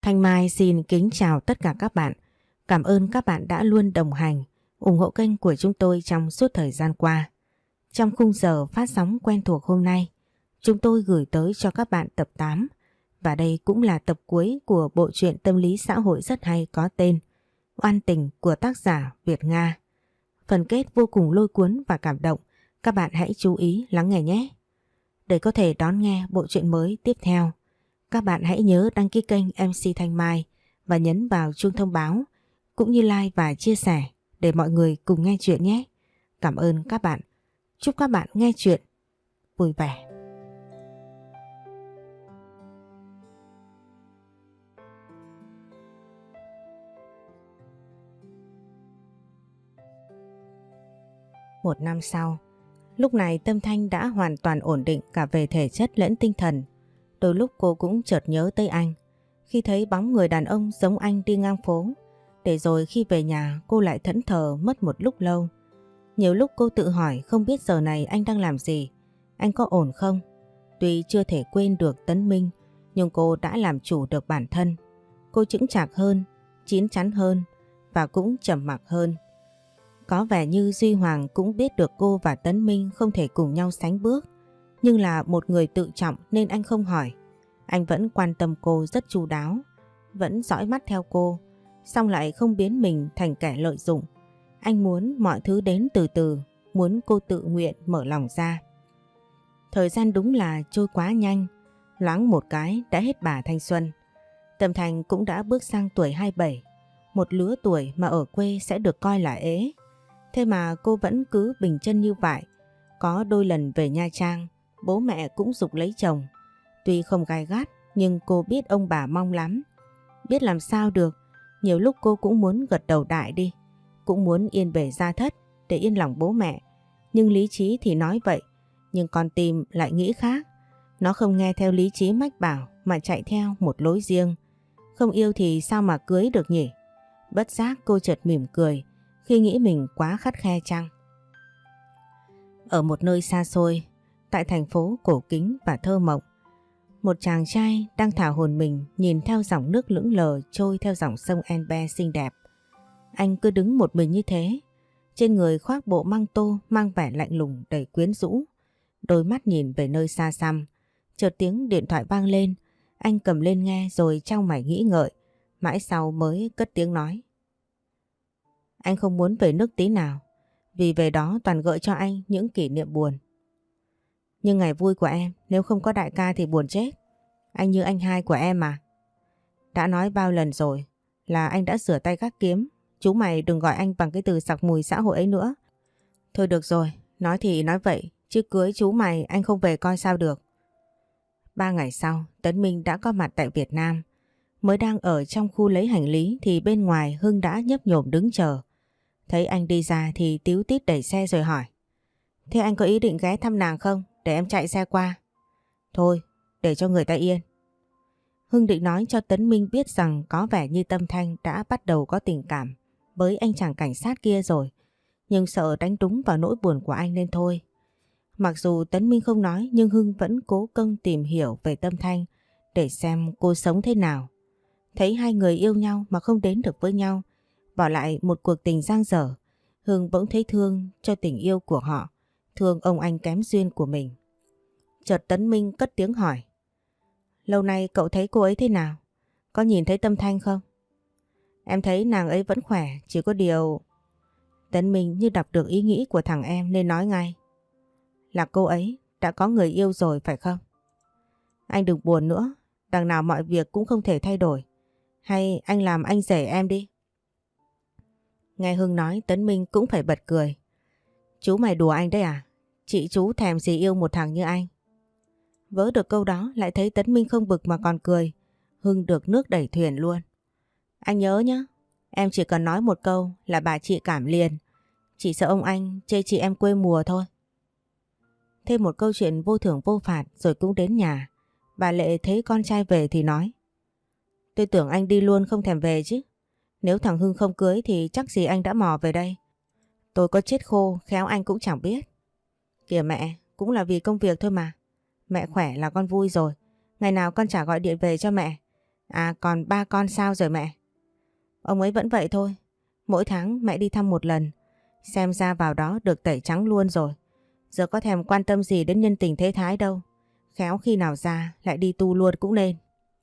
Thanh Mai xin kính chào tất cả các bạn. Cảm ơn các bạn đã luôn đồng hành, ủng hộ kênh của chúng tôi trong suốt thời gian qua. Trong khung giờ phát sóng quen thuộc hôm nay, chúng tôi gửi tới cho các bạn tập 8 và đây cũng là tập cuối của bộ truyện tâm lý xã hội rất hay có tên Oan Tình của tác giả Việt Nga. Phần kết vô cùng lôi cuốn và cảm động, các bạn hãy chú ý lắng nghe nhé. Để có thể đón nghe bộ truyện mới tiếp theo, các bạn hãy nhớ đăng ký kênh MC Thanh Mai và nhấn vào chuông thông báo cũng như like và chia sẻ để mọi người cùng nghe chuyện nhé. Cảm ơn các bạn. Chúc các bạn nghe chuyện vui vẻ. Một năm sau, lúc này Tâm Thanh đã hoàn toàn ổn định cả về thể chất lẫn tinh thần. Đôi lúc cô cũng chợt nhớ tới anh, khi thấy bóng người đàn ông giống anh đi ngang phố, để rồi khi về nhà cô lại thẫn thờ mất một lúc lâu. Nhiều lúc cô tự hỏi không biết giờ này anh đang làm gì, anh có ổn không? Tuy chưa thể quên được Tấn Minh, nhưng cô đã làm chủ được bản thân. Cô chững chạc hơn, chín chắn hơn và cũng trầm mặc hơn. Có vẻ như Duy Hoàng cũng biết được cô và Tấn Minh không thể cùng nhau sánh bước, nhưng là một người tự trọng nên anh không hỏi. Anh vẫn quan tâm cô rất chu đáo, vẫn dõi mắt theo cô, song lại không biến mình thành kẻ lợi dụng. Anh muốn mọi thứ đến từ từ, muốn cô tự nguyện mở lòng ra. Thời gian đúng là trôi quá nhanh, loáng một cái đã hết bà thanh xuân. Tâm Thành cũng đã bước sang tuổi 27, một lứa tuổi mà ở quê sẽ được coi là ế. Thế mà cô vẫn cứ bình chân như vậy. Có đôi lần về Nha Trang, bố mẹ cũng giục lấy chồng. Tuy không gay gắt nhưng cô biết ông bà mong lắm. Biết làm sao được, nhiều lúc cô cũng muốn gật đầu đại đi, cũng muốn yên bề gia thất để yên lòng bố mẹ. Nhưng lý trí thì nói vậy, nhưng con tim lại nghĩ khác. Nó không nghe theo lý trí mách bảo mà chạy theo một lối riêng. Không yêu thì sao mà cưới được nhỉ? Bất giác cô chợt mỉm cười khi nghĩ mình quá khắt khe chăng. Ở một nơi xa xôi, tại thành phố cổ kính và thơ mộng, một chàng trai đang thả hồn mình nhìn theo dòng nước lững lờ trôi theo dòng sông Enbe xinh đẹp. Anh cứ đứng một mình như thế, trên người khoác bộ măng tô mang vẻ lạnh lùng đầy quyến rũ, đôi mắt nhìn về nơi xa xăm. Chợt tiếng điện thoại vang lên, anh cầm lên nghe rồi chau mày nghĩ ngợi, mãi sau mới cất tiếng nói. Anh không muốn về nước tí nào, vì về đó toàn gợi cho anh những kỷ niệm buồn. Nhưng ngày vui của em nếu không có đại ca thì buồn chết. Anh như anh hai của em mà. Đã nói bao lần rồi là anh đã rửa tay gác kiếm. Chú mày đừng gọi anh bằng cái từ sặc mùi xã hội ấy nữa. Thôi được rồi, nói thì nói vậy, chứ cưới chú mày anh không về coi sao được. 3 ngày sau, Tấn Minh đã có mặt tại Việt Nam. Mới đang ở trong khu lấy hành lý thì bên ngoài Hưng đã nhấp nhổm đứng chờ. Thấy anh đi ra thì tíu tít đẩy xe rồi hỏi. Thế anh có ý định ghé thăm nàng không? Để em chạy xe qua. Thôi, để cho người ta yên. Hưng định nói cho Tấn Minh biết rằng có vẻ như Tâm Thanh đã bắt đầu có tình cảm với anh chàng cảnh sát kia rồi. Nhưng sợ đánh trúng vào nỗi buồn của anh nên thôi. Mặc dù Tấn Minh không nói nhưng Hưng vẫn cố công tìm hiểu về Tâm Thanh để xem cô sống thế nào. Thấy hai người yêu nhau mà không đến được với nhau, bỏ lại một cuộc tình dang dở, Hưng bỗng thấy thương cho tình yêu của họ, thương ông anh kém duyên của mình. Chợt Tấn Minh cất tiếng hỏi. Lâu nay cậu thấy cô ấy thế nào? Có nhìn thấy Tâm Thanh không? Em thấy nàng ấy vẫn khỏe, chỉ có điều... Tấn Minh như đọc được ý nghĩ của thằng em nên nói ngay. Là cô ấy đã có người yêu rồi phải không? Anh đừng buồn nữa, đằng nào mọi việc cũng không thể thay đổi. Hay anh làm anh rể em đi. Nghe Hưng nói Tấn Minh cũng phải bật cười. Chú mày đùa anh đấy à? Chị chú thèm gì yêu một thằng như anh? Vớ được câu đó lại thấy Tấn Minh không bực mà còn cười. Hưng được nước đẩy thuyền luôn. Anh nhớ nhé, em chỉ cần nói một câu là bà chị cảm liền. Chỉ sợ ông anh chê chị em quê mùa thôi. Thêm một câu chuyện vô thưởng vô phạt rồi cũng đến nhà. Bà Lệ thấy con trai về thì nói. Tôi tưởng anh đi luôn không thèm về chứ. Nếu thằng Hưng không cưới thì chắc gì anh đã mò về đây. Tôi có chết khô khéo anh cũng chẳng biết. Kìa mẹ, cũng là vì công việc thôi mà. Mẹ khỏe là con vui rồi. Ngày nào con chả gọi điện về cho mẹ. À còn ba con sao rồi mẹ? Ông ấy vẫn vậy thôi. Mỗi tháng mẹ đi thăm một lần. Xem ra vào đó được tẩy trắng luôn rồi. Giờ có thèm quan tâm gì đến nhân tình thế thái đâu. Khéo khi nào ra lại đi tu luôn cũng nên.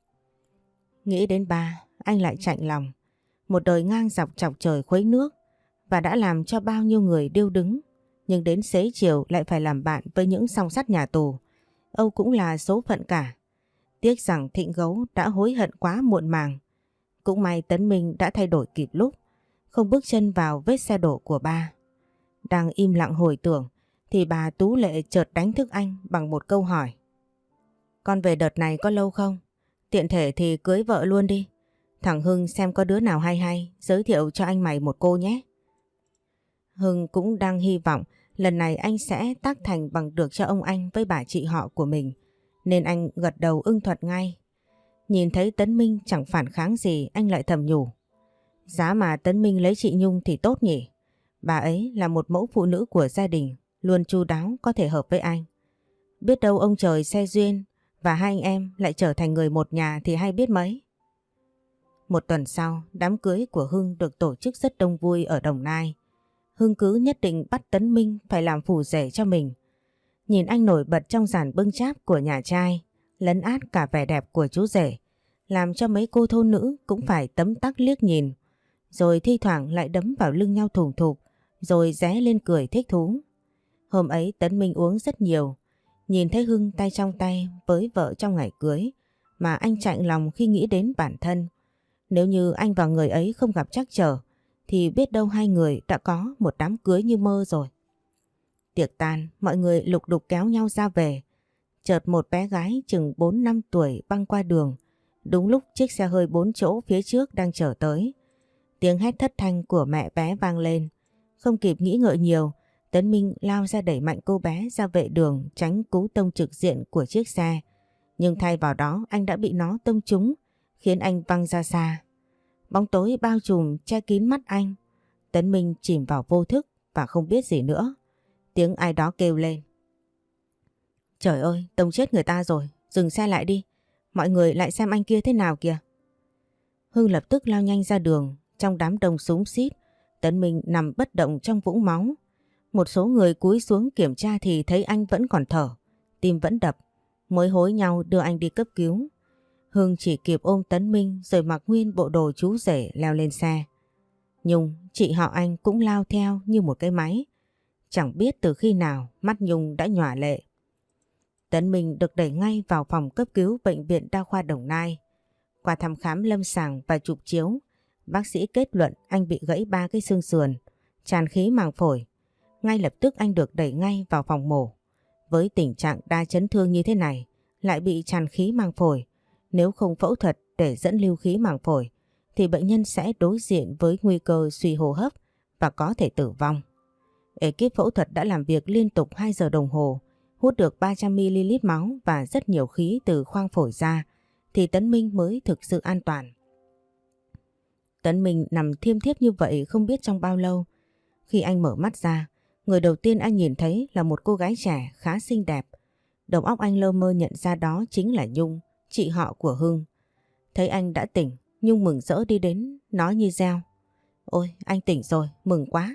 Nghĩ đến ba, anh lại chạnh lòng. Một đời ngang dọc chọc trời khuấy nước và đã làm cho bao nhiêu người điêu đứng. Nhưng đến xế chiều lại phải làm bạn với những song sắt nhà tù. Âu cũng là số phận cả. Tiếc rằng Thịnh Gấu đã hối hận quá muộn màng. Cũng may Tấn Minh đã thay đổi kịp lúc, không bước chân vào vết xe đổ của ba. Đang im lặng hồi tưởng thì bà Tú Lệ chợt đánh thức anh bằng một câu hỏi. Con về đợt này có lâu không? Tiện thể thì cưới vợ luôn đi. Thằng Hưng xem có đứa nào hay hay, giới thiệu cho anh mày một cô nhé. Hưng cũng đang hy vọng lần này anh sẽ tác thành bằng được cho ông anh với bà chị họ của mình, nên anh gật đầu ưng thuận ngay. Nhìn thấy Tấn Minh chẳng phản kháng gì, anh lại thầm nhủ. Giá mà Tấn Minh lấy chị Nhung thì tốt nhỉ. Bà ấy là một mẫu phụ nữ của gia đình, luôn chu đáo, có thể hợp với anh. Biết đâu ông trời xe duyên và hai anh em lại trở thành người một nhà thì hay biết mấy. Một tuần sau, đám cưới của Hưng được tổ chức rất đông vui ở Đồng Nai. Hưng cứ nhất định bắt Tấn Minh phải làm phù rể cho mình. Nhìn anh nổi bật trong dàn bưng cháp của nhà trai, lấn át cả vẻ đẹp của chú rể, làm cho mấy cô thôn nữ cũng phải tấm tắc liếc nhìn, rồi thi thoảng lại đấm vào lưng nhau thùng thụp, rồi ré lên cười thích thú. Hôm ấy Tấn Minh uống rất nhiều, nhìn thấy Hưng tay trong tay với vợ trong ngày cưới, mà anh chạnh lòng khi nghĩ đến bản thân. Nếu như anh và người ấy không gặp trắc trở, thì biết đâu hai người đã có một đám cưới như mơ rồi. Tiệc tan, mọi người lục đục kéo nhau ra về. Chợt một bé gái chừng 4-5 tuổi băng qua đường. Đúng lúc chiếc xe hơi 4 chỗ phía trước đang chở tới. Tiếng hét thất thanh của mẹ bé vang lên. Không kịp nghĩ ngợi nhiều, Tấn Minh lao ra đẩy mạnh cô bé ra vệ đường tránh cú tông trực diện của chiếc xe. Nhưng thay vào đó anh đã bị nó tông trúng, khiến anh văng ra xa. Bóng tối bao trùm che kín mắt anh. Tấn Minh chìm vào vô thức và không biết gì nữa. Tiếng ai đó kêu lên. Trời ơi, tông chết người ta rồi, dừng xe lại đi. Mọi người lại xem anh kia thế nào kìa. Hưng lập tức lao nhanh ra đường, trong đám đông xúm xít. Tấn Minh nằm bất động trong vũng máu. Một số người cúi xuống kiểm tra thì thấy anh vẫn còn thở, tim vẫn đập, mới hối nhau đưa anh đi cấp cứu. Hưng chỉ kịp ôm Tấn Minh rồi mặc nguyên bộ đồ chú rể leo lên xe. Nhung, chị họ anh cũng lao theo như một cái máy. Chẳng biết từ khi nào mắt Nhung đã nhòa lệ. Tấn Minh được đẩy ngay vào phòng cấp cứu bệnh viện Đa khoa Đồng Nai. Qua thăm khám lâm sàng và chụp chiếu, bác sĩ kết luận anh bị gãy 3 cái xương sườn, tràn khí màng phổi. Ngay lập tức anh được đẩy ngay vào phòng mổ. Với tình trạng đa chấn thương như thế này, lại bị tràn khí màng phổi, nếu không phẫu thuật để dẫn lưu khí màng phổi, thì bệnh nhân sẽ đối diện với nguy cơ suy hô hấp và có thể tử vong. Ekip phẫu thuật đã làm việc liên tục 2 giờ đồng hồ, hút được 300ml máu và rất nhiều khí từ khoang phổi ra, thì Tấn Minh mới thực sự an toàn. Tấn Minh nằm thiêm thiếp như vậy không biết trong bao lâu. Khi anh mở mắt ra, người đầu tiên anh nhìn thấy là một cô gái trẻ khá xinh đẹp. Đầu óc anh lơ mơ nhận ra đó chính là Nhung, chị họ của Hưng. Thấy anh đã tỉnh, Nhung mừng rỡ đi đến, nói như reo. Ôi, anh tỉnh rồi, mừng quá.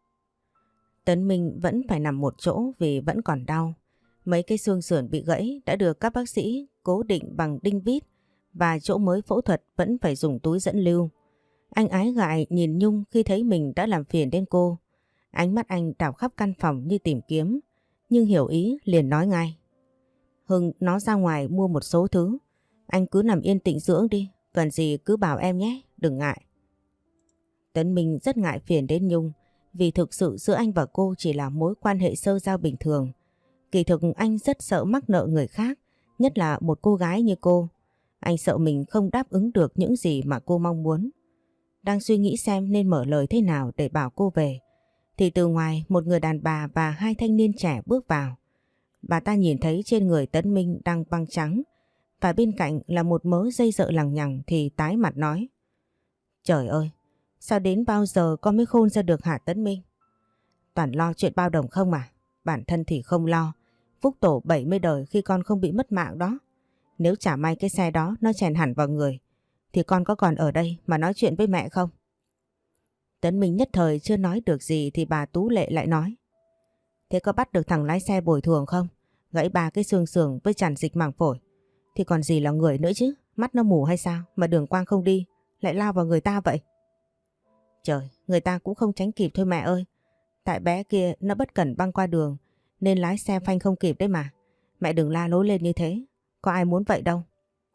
Tấn Minh vẫn phải nằm một chỗ vì vẫn còn đau. Mấy cái xương sườn bị gãy đã được các bác sĩ cố định bằng đinh vít và chỗ mới phẫu thuật vẫn phải dùng túi dẫn lưu. Anh ái ngại nhìn Nhung khi thấy mình đã làm phiền đến cô. Ánh mắt anh đảo khắp căn phòng như tìm kiếm, nhưng hiểu ý liền nói ngay. Hưng nó ra ngoài mua một số thứ, anh cứ nằm yên tĩnh dưỡng đi, cần gì cứ bảo em nhé, đừng ngại. Tấn Minh rất ngại phiền đến Nhung, vì thực sự giữa anh và cô chỉ là mối quan hệ sơ giao bình thường. Kỳ thực anh rất sợ mắc nợ người khác, nhất là một cô gái như cô. Anh sợ mình không đáp ứng được những gì mà cô mong muốn. Đang suy nghĩ xem nên mở lời thế nào để bảo cô về, thì từ ngoài một người đàn bà và 2 thanh niên trẻ bước vào. Bà ta nhìn thấy trên người Tấn Minh đang băng trắng và bên cạnh là một mớ dây dợ lằng nhằng thì tái mặt nói. Trời ơi, sao đến bao giờ con mới khôn ra được hả Tấn Minh? Toàn lo chuyện bao đồng không à? Bản thân thì không lo, phúc tổ 70 đời khi con không bị mất mạng đó. Nếu chả may cái xe đó nó chèn hẳn vào người, thì con có còn ở đây mà nói chuyện với mẹ không? Tấn Minh nhất thời chưa nói được gì thì bà Tú Lệ lại nói. Thế có bắt được thằng lái xe bồi thường không? Gãy 3 cái xương sườn với tràn dịch màng phổi. Thì còn gì là người nữa chứ? Mắt nó mù hay sao mà đường quang không đi, lại lao vào người ta vậy? Trời, người ta cũng không tránh kịp thôi mẹ ơi. Tại bé kia nó bất cẩn băng qua đường nên lái xe phanh không kịp đấy mà. Mẹ đừng la lối lên như thế. Có ai muốn vậy đâu.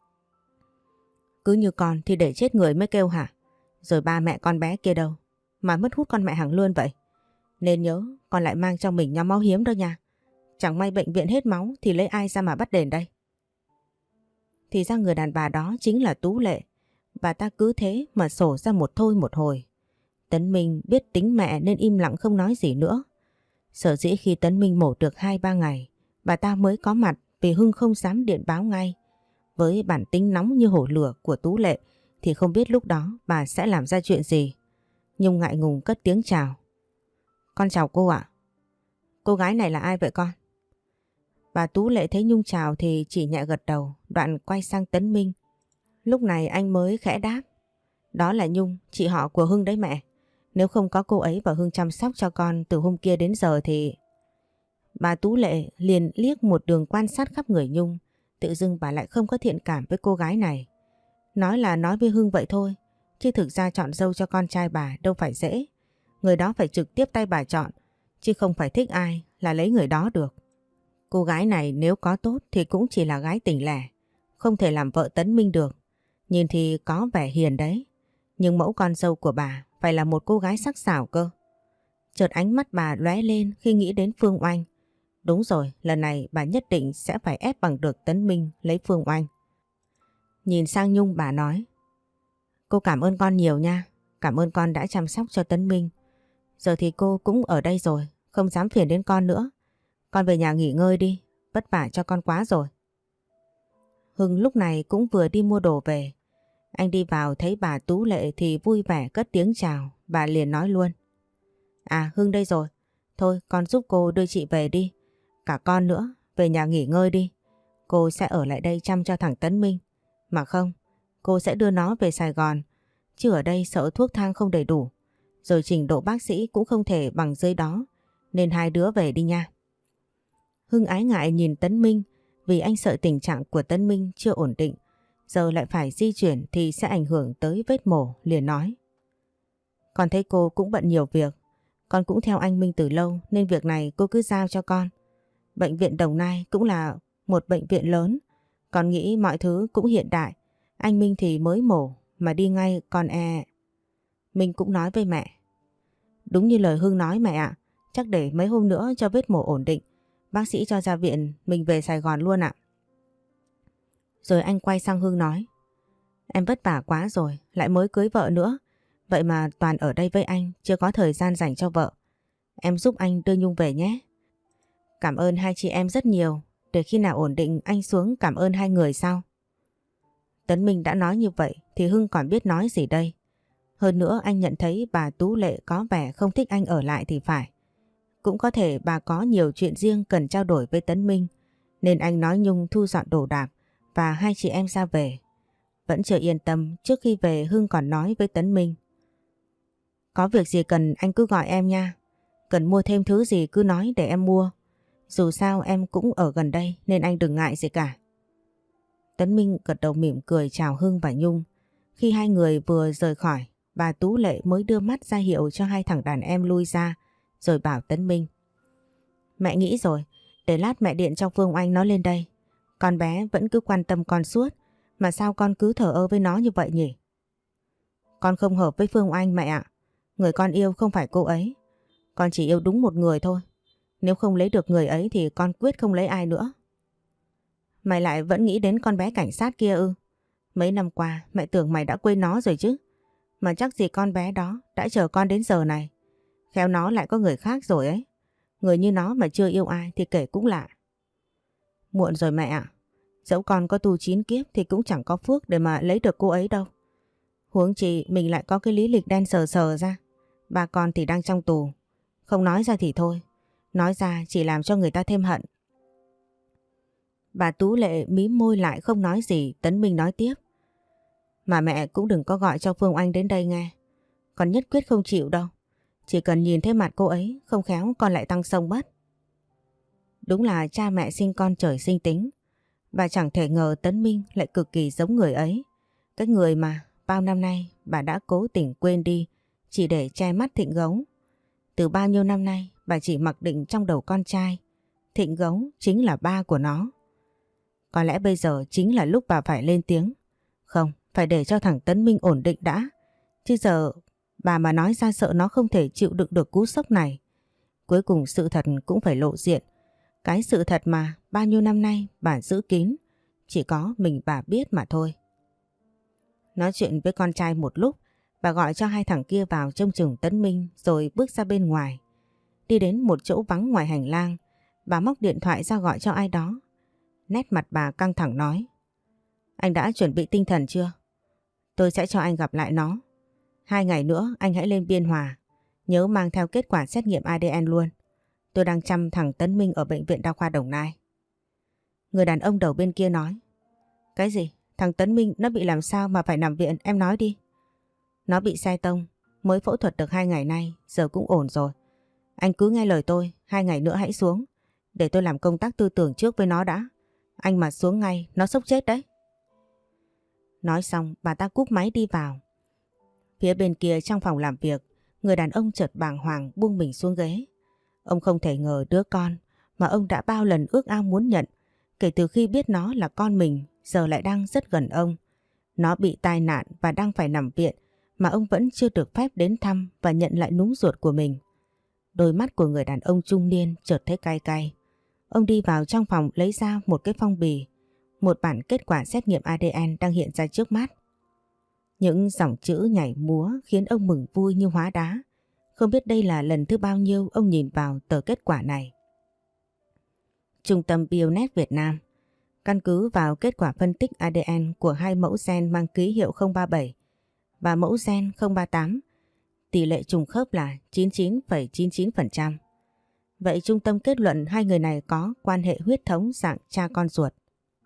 Cứ như con thì để chết người mới kêu hả? Rồi ba mẹ con bé kia đâu? Mà mất hút con mẹ hàng luôn vậy. Nên nhớ con lại mang trong mình nhóm máu hiếm đó nha. Chẳng may bệnh viện hết máu thì lấy ai ra mà bắt đền đây? Thì ra người đàn bà đó chính là Tú Lệ. Bà ta cứ thế mà sổ ra một thôi một hồi. Tấn Minh biết tính mẹ nên im lặng không nói gì nữa. Sở dĩ khi Tấn Minh mổ được 2-3 ngày, bà ta mới có mặt vì Hưng không dám điện báo ngay. Với bản tính nóng như hổ lửa của Tú Lệ thì không biết lúc đó bà sẽ làm ra chuyện gì. Nhung ngại ngùng cất tiếng chào. Con chào cô ạ. Cô gái này là ai vậy con? Bà Tú Lệ thấy Nhung chào thì chỉ nhẹ gật đầu, đoạn quay sang Tấn Minh. Lúc này anh mới khẽ đáp. Đó là Nhung, chị họ của Hưng đấy mẹ. Nếu không có cô ấy và Hưng chăm sóc cho con từ hôm kia đến giờ thì... Bà Tú Lệ liền liếc một đường quan sát khắp người Nhung. Tự dưng bà lại không có thiện cảm với cô gái này. Nói là nói với Hưng vậy thôi, chứ thực ra chọn dâu cho con trai bà đâu phải dễ. Người đó phải trực tiếp tay bà chọn, chứ không phải thích ai là lấy người đó được. Cô gái này nếu có tốt thì cũng chỉ là gái tỉnh lẻ, không thể làm vợ Tấn Minh được. Nhìn thì có vẻ hiền đấy, nhưng mẫu con dâu của bà phải là một cô gái sắc sảo cơ. Chợt ánh mắt bà lóe lên khi nghĩ đến Phương Oanh. Đúng rồi, lần này bà nhất định sẽ phải ép bằng được Tấn Minh lấy Phương Oanh. Nhìn sang Nhung bà nói. Cô cảm ơn con nhiều nha, cảm ơn con đã chăm sóc cho Tấn Minh. Giờ thì cô cũng ở đây rồi, không dám phiền đến con nữa. Con về nhà nghỉ ngơi đi, vất vả cho con quá rồi. Hưng lúc này cũng vừa đi mua đồ về. Anh đi vào thấy bà Tú Lệ thì vui vẻ cất tiếng chào, bà liền nói luôn. À Hưng đây rồi, thôi con giúp cô đưa chị về đi. Cả con nữa, về nhà nghỉ ngơi đi. Cô sẽ ở lại đây chăm cho thằng Tấn Minh. Mà không, cô sẽ đưa nó về Sài Gòn. Chứ ở đây sợ thuốc thang không đầy đủ. Rồi trình độ bác sĩ cũng không thể bằng dưới đó. Nên hai đứa về đi nha. Hưng ái ngại nhìn Tấn Minh vì anh sợ tình trạng của Tấn Minh chưa ổn định. Giờ lại phải di chuyển thì sẽ ảnh hưởng tới vết mổ, liền nói. Con thấy cô cũng bận nhiều việc. Con cũng theo anh Minh từ lâu nên việc này cô cứ giao cho con. Bệnh viện Đồng Nai cũng là một bệnh viện lớn. Con nghĩ mọi thứ cũng hiện đại. Anh Minh thì mới mổ mà đi ngay con e. Minh cũng nói với mẹ. Đúng như lời Hưng nói mẹ ạ. Chắc để mấy hôm nữa cho vết mổ ổn định. Bác sĩ cho ra viện mình về Sài Gòn luôn ạ. Rồi anh quay sang Hưng nói. Em vất vả quá rồi, lại mới cưới vợ nữa. Vậy mà toàn ở đây với anh, chưa có thời gian dành cho vợ. Em giúp anh đưa Nhung về nhé. Cảm ơn hai chị em rất nhiều. Để khi nào ổn định anh xuống cảm ơn hai người sau. Tấn Minh đã nói như vậy thì Hưng còn biết nói gì đây. Hơn nữa anh nhận thấy bà Tú Lệ có vẻ không thích anh ở lại thì phải. Cũng có thể bà có nhiều chuyện riêng cần trao đổi với Tấn Minh. Nên anh nói Nhung thu dọn đồ đạc và hai chị em ra về. Vẫn chưa yên tâm, trước khi về Hưng còn nói với Tấn Minh. Có việc gì cần anh cứ gọi em nha. Cần mua thêm thứ gì cứ nói để em mua. Dù sao em cũng ở gần đây nên anh đừng ngại gì cả. Tấn Minh gật đầu mỉm cười chào Hưng và Nhung. Khi hai người vừa rời khỏi, bà Tú Lệ mới đưa mắt ra hiệu cho hai thằng đàn em lui ra, rồi bảo Tấn Minh. Mẹ nghĩ rồi, để lát mẹ điện cho Phương Oanh nó lên đây. Con bé vẫn cứ quan tâm con suốt, mà sao con cứ thờ ơ với nó như vậy nhỉ? Con không hợp với Phương Oanh mẹ ạ. Người con yêu không phải cô ấy. Con chỉ yêu đúng một người thôi. Nếu không lấy được người ấy thì con quyết không lấy ai nữa. Mày lại vẫn nghĩ đến con bé cảnh sát kia ư? Mấy năm qua mẹ tưởng mày đã quên nó rồi chứ. Mà chắc gì con bé đó đã chờ con đến giờ này. Khéo nó lại có người khác rồi ấy. Người như nó mà chưa yêu ai thì kể cũng lạ. Muộn rồi mẹ ạ. Dẫu con có tu 9 kiếp thì cũng chẳng có phước để mà lấy được cô ấy đâu. Huống chi mình lại có cái lý lịch đen sờ sờ ra. Ba con thì đang trong tù. Không nói ra thì thôi. Nói ra chỉ làm cho người ta thêm hận. Bà Tú Lệ mím môi lại không nói gì. Tấn Minh nói tiếp. Mà mẹ cũng đừng có gọi cho Phương Oanh đến đây nghe. Con nhất quyết không chịu đâu. Chỉ cần nhìn thấy mặt cô ấy, không khéo con lại tăng sông mất. Đúng là cha mẹ sinh con trời sinh tính. Bà chẳng thể ngờ Tấn Minh lại cực kỳ giống người ấy. Cái người mà bao năm nay bà đã cố tình quên đi chỉ để che mắt Thịnh Gấu. Từ bao nhiêu năm nay bà chỉ mặc định trong đầu con trai Thịnh Gấu chính là ba của nó. Có lẽ bây giờ chính là lúc bà phải lên tiếng. Không, phải để cho thằng Tấn Minh ổn định đã. Chứ giờ bà mà nói ra sợ nó không thể chịu đựng được cú sốc này. Cuối cùng sự thật cũng phải lộ diện. Cái sự thật mà bao nhiêu năm nay bà giữ kín, chỉ có mình bà biết mà thôi. Nói chuyện với con trai một lúc, bà gọi cho hai thằng kia vào trông chừng Tấn Minh rồi bước ra bên ngoài. Đi đến một chỗ vắng ngoài hành lang, bà móc điện thoại ra gọi cho ai đó. Nét mặt bà căng thẳng nói: Anh đã chuẩn bị tinh thần chưa? Tôi sẽ cho anh gặp lại nó. 2 ngày nữa anh hãy lên Biên Hòa. Nhớ mang theo kết quả xét nghiệm ADN luôn. Tôi đang chăm thằng Tấn Minh ở Bệnh viện Đa khoa Đồng Nai. Người đàn ông đầu bên kia nói: Cái gì? Thằng Tấn Minh nó bị làm sao mà phải nằm viện, em nói đi. Nó bị xe tông, mới phẫu thuật được 2 ngày nay, giờ cũng ổn rồi. Anh cứ nghe lời tôi, 2 ngày nữa hãy xuống. Để tôi làm công tác tư tưởng trước với nó đã. Anh mà xuống ngay, nó sốc chết đấy. Nói xong bà ta cúp máy đi vào. Phía bên kia trong phòng làm việc, người đàn ông chợt bàng hoàng buông mình xuống ghế. Ông không thể ngờ đứa con mà ông đã bao lần ước ao muốn nhận, kể từ khi biết nó là con mình, giờ lại đang rất gần ông. Nó bị tai nạn và đang phải nằm viện mà ông vẫn chưa được phép đến thăm và nhận lại núm ruột của mình. Đôi mắt của người đàn ông trung niên chợt thấy cay cay. Ông đi vào trong phòng lấy ra một cái phong bì, một bản kết quả xét nghiệm ADN đang hiện ra trước mắt. Những dòng chữ nhảy múa khiến ông mừng vui như hóa đá. Không biết đây là lần thứ bao nhiêu ông nhìn vào tờ kết quả này. Trung tâm Bionet Việt Nam căn cứ vào kết quả phân tích ADN của 2 mẫu gen mang ký hiệu 037 và mẫu gen 038, tỷ lệ trùng khớp là 99,99%. Vậy trung tâm kết luận 2 người này có quan hệ huyết thống dạng cha con ruột.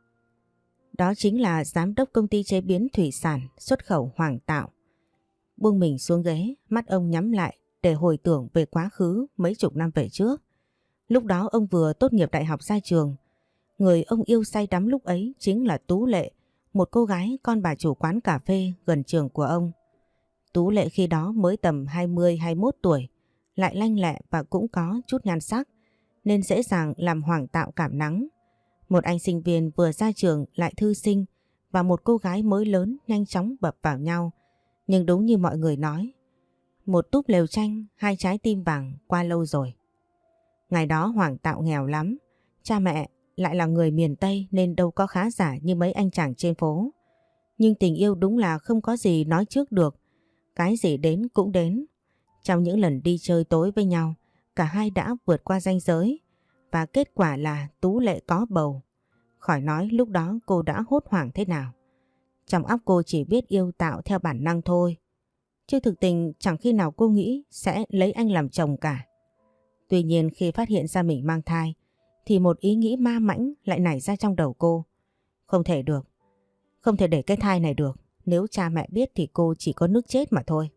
Đó chính là giám đốc công ty chế biến thủy sản xuất khẩu Hoàng Tạo. Buông mình xuống ghế, mắt ông nhắm lại để hồi tưởng về quá khứ mấy chục năm về trước. Lúc đó ông vừa tốt nghiệp đại học ra trường. Người ông yêu say đắm lúc ấy chính là Tú Lệ, một cô gái con bà chủ quán cà phê gần trường của ông. Tú Lệ khi đó mới tầm 20-21 tuổi, lại lanh lẹ và cũng có chút nhan sắc, nên dễ dàng làm Hoàng Tạo cảm nắng. Một anh sinh viên vừa ra trường lại thư sinh và một cô gái mới lớn nhanh chóng bập vào nhau. Nhưng đúng như mọi người nói, một túp lều tranh, 2 trái tim vàng qua lâu rồi. Ngày đó Hoàng Tạo nghèo lắm, cha mẹ lại là người miền Tây nên đâu có khá giả như mấy anh chàng trên phố. Nhưng tình yêu đúng là không có gì nói trước được, cái gì đến cũng đến. Trong những lần đi chơi tối với nhau, cả hai đã vượt qua ranh giới và kết quả là Tú Lệ có bầu. Khỏi nói lúc đó cô đã hốt hoảng thế nào. Trong óc cô chỉ biết yêu Tạo theo bản năng thôi, chứ thực tình chẳng khi nào cô nghĩ sẽ lấy anh làm chồng cả. Tuy nhiên khi phát hiện ra mình mang thai thì một ý nghĩ ma mãnh lại nảy ra trong đầu cô. Không thể được, không thể để cái thai này được. Nếu cha mẹ biết thì cô chỉ có nước chết mà thôi.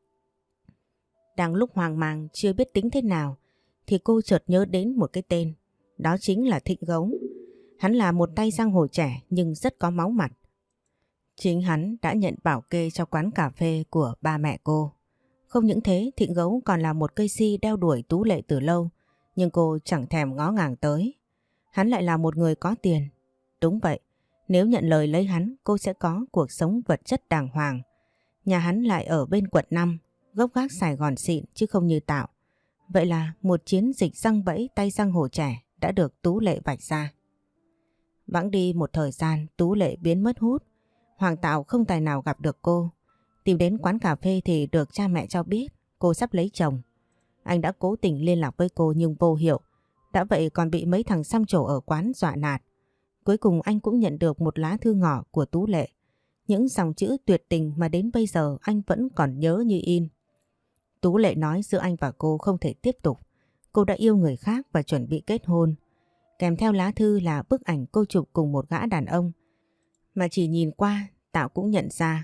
Đang lúc hoang mang chưa biết tính thế nào thì cô chợt nhớ đến một cái tên. Đó chính là Thịnh Gấu. Hắn là một tay giang hồ trẻ nhưng rất có máu mặt. Chính hắn đã nhận bảo kê cho quán cà phê của ba mẹ cô. Không những thế, Thịnh Gấu còn là một cây si đeo đuổi Tú Lệ từ lâu, nhưng cô chẳng thèm ngó ngàng tới. Hắn lại là một người có tiền. Đúng vậy, nếu nhận lời lấy hắn, cô sẽ có cuộc sống vật chất đàng hoàng. Nhà hắn lại ở bên quận 5, gốc gác Sài Gòn xịn chứ không như Tạo. Vậy là một chiến dịch giăng bẫy tay giang hồ trẻ đã được Tú Lệ vạch ra. Bẵng đi một thời gian, Tú Lệ biến mất hút. Hoàng Tạo không tài nào gặp được cô. Tìm đến quán cà phê thì được cha mẹ cho biết cô sắp lấy chồng. Anh đã cố tình liên lạc với cô nhưng vô hiệu. Đã vậy còn bị mấy thằng xăm trổ ở quán dọa nạt. Cuối cùng anh cũng nhận được một lá thư ngỏ của Tú Lệ. Những dòng chữ tuyệt tình mà đến bây giờ anh vẫn còn nhớ như in. Tú Lệ nói giữa anh và cô không thể tiếp tục. Cô đã yêu người khác và chuẩn bị kết hôn. Kèm theo lá thư là bức ảnh cô chụp cùng một gã đàn ông. Mà chỉ nhìn qua, Tạo cũng nhận ra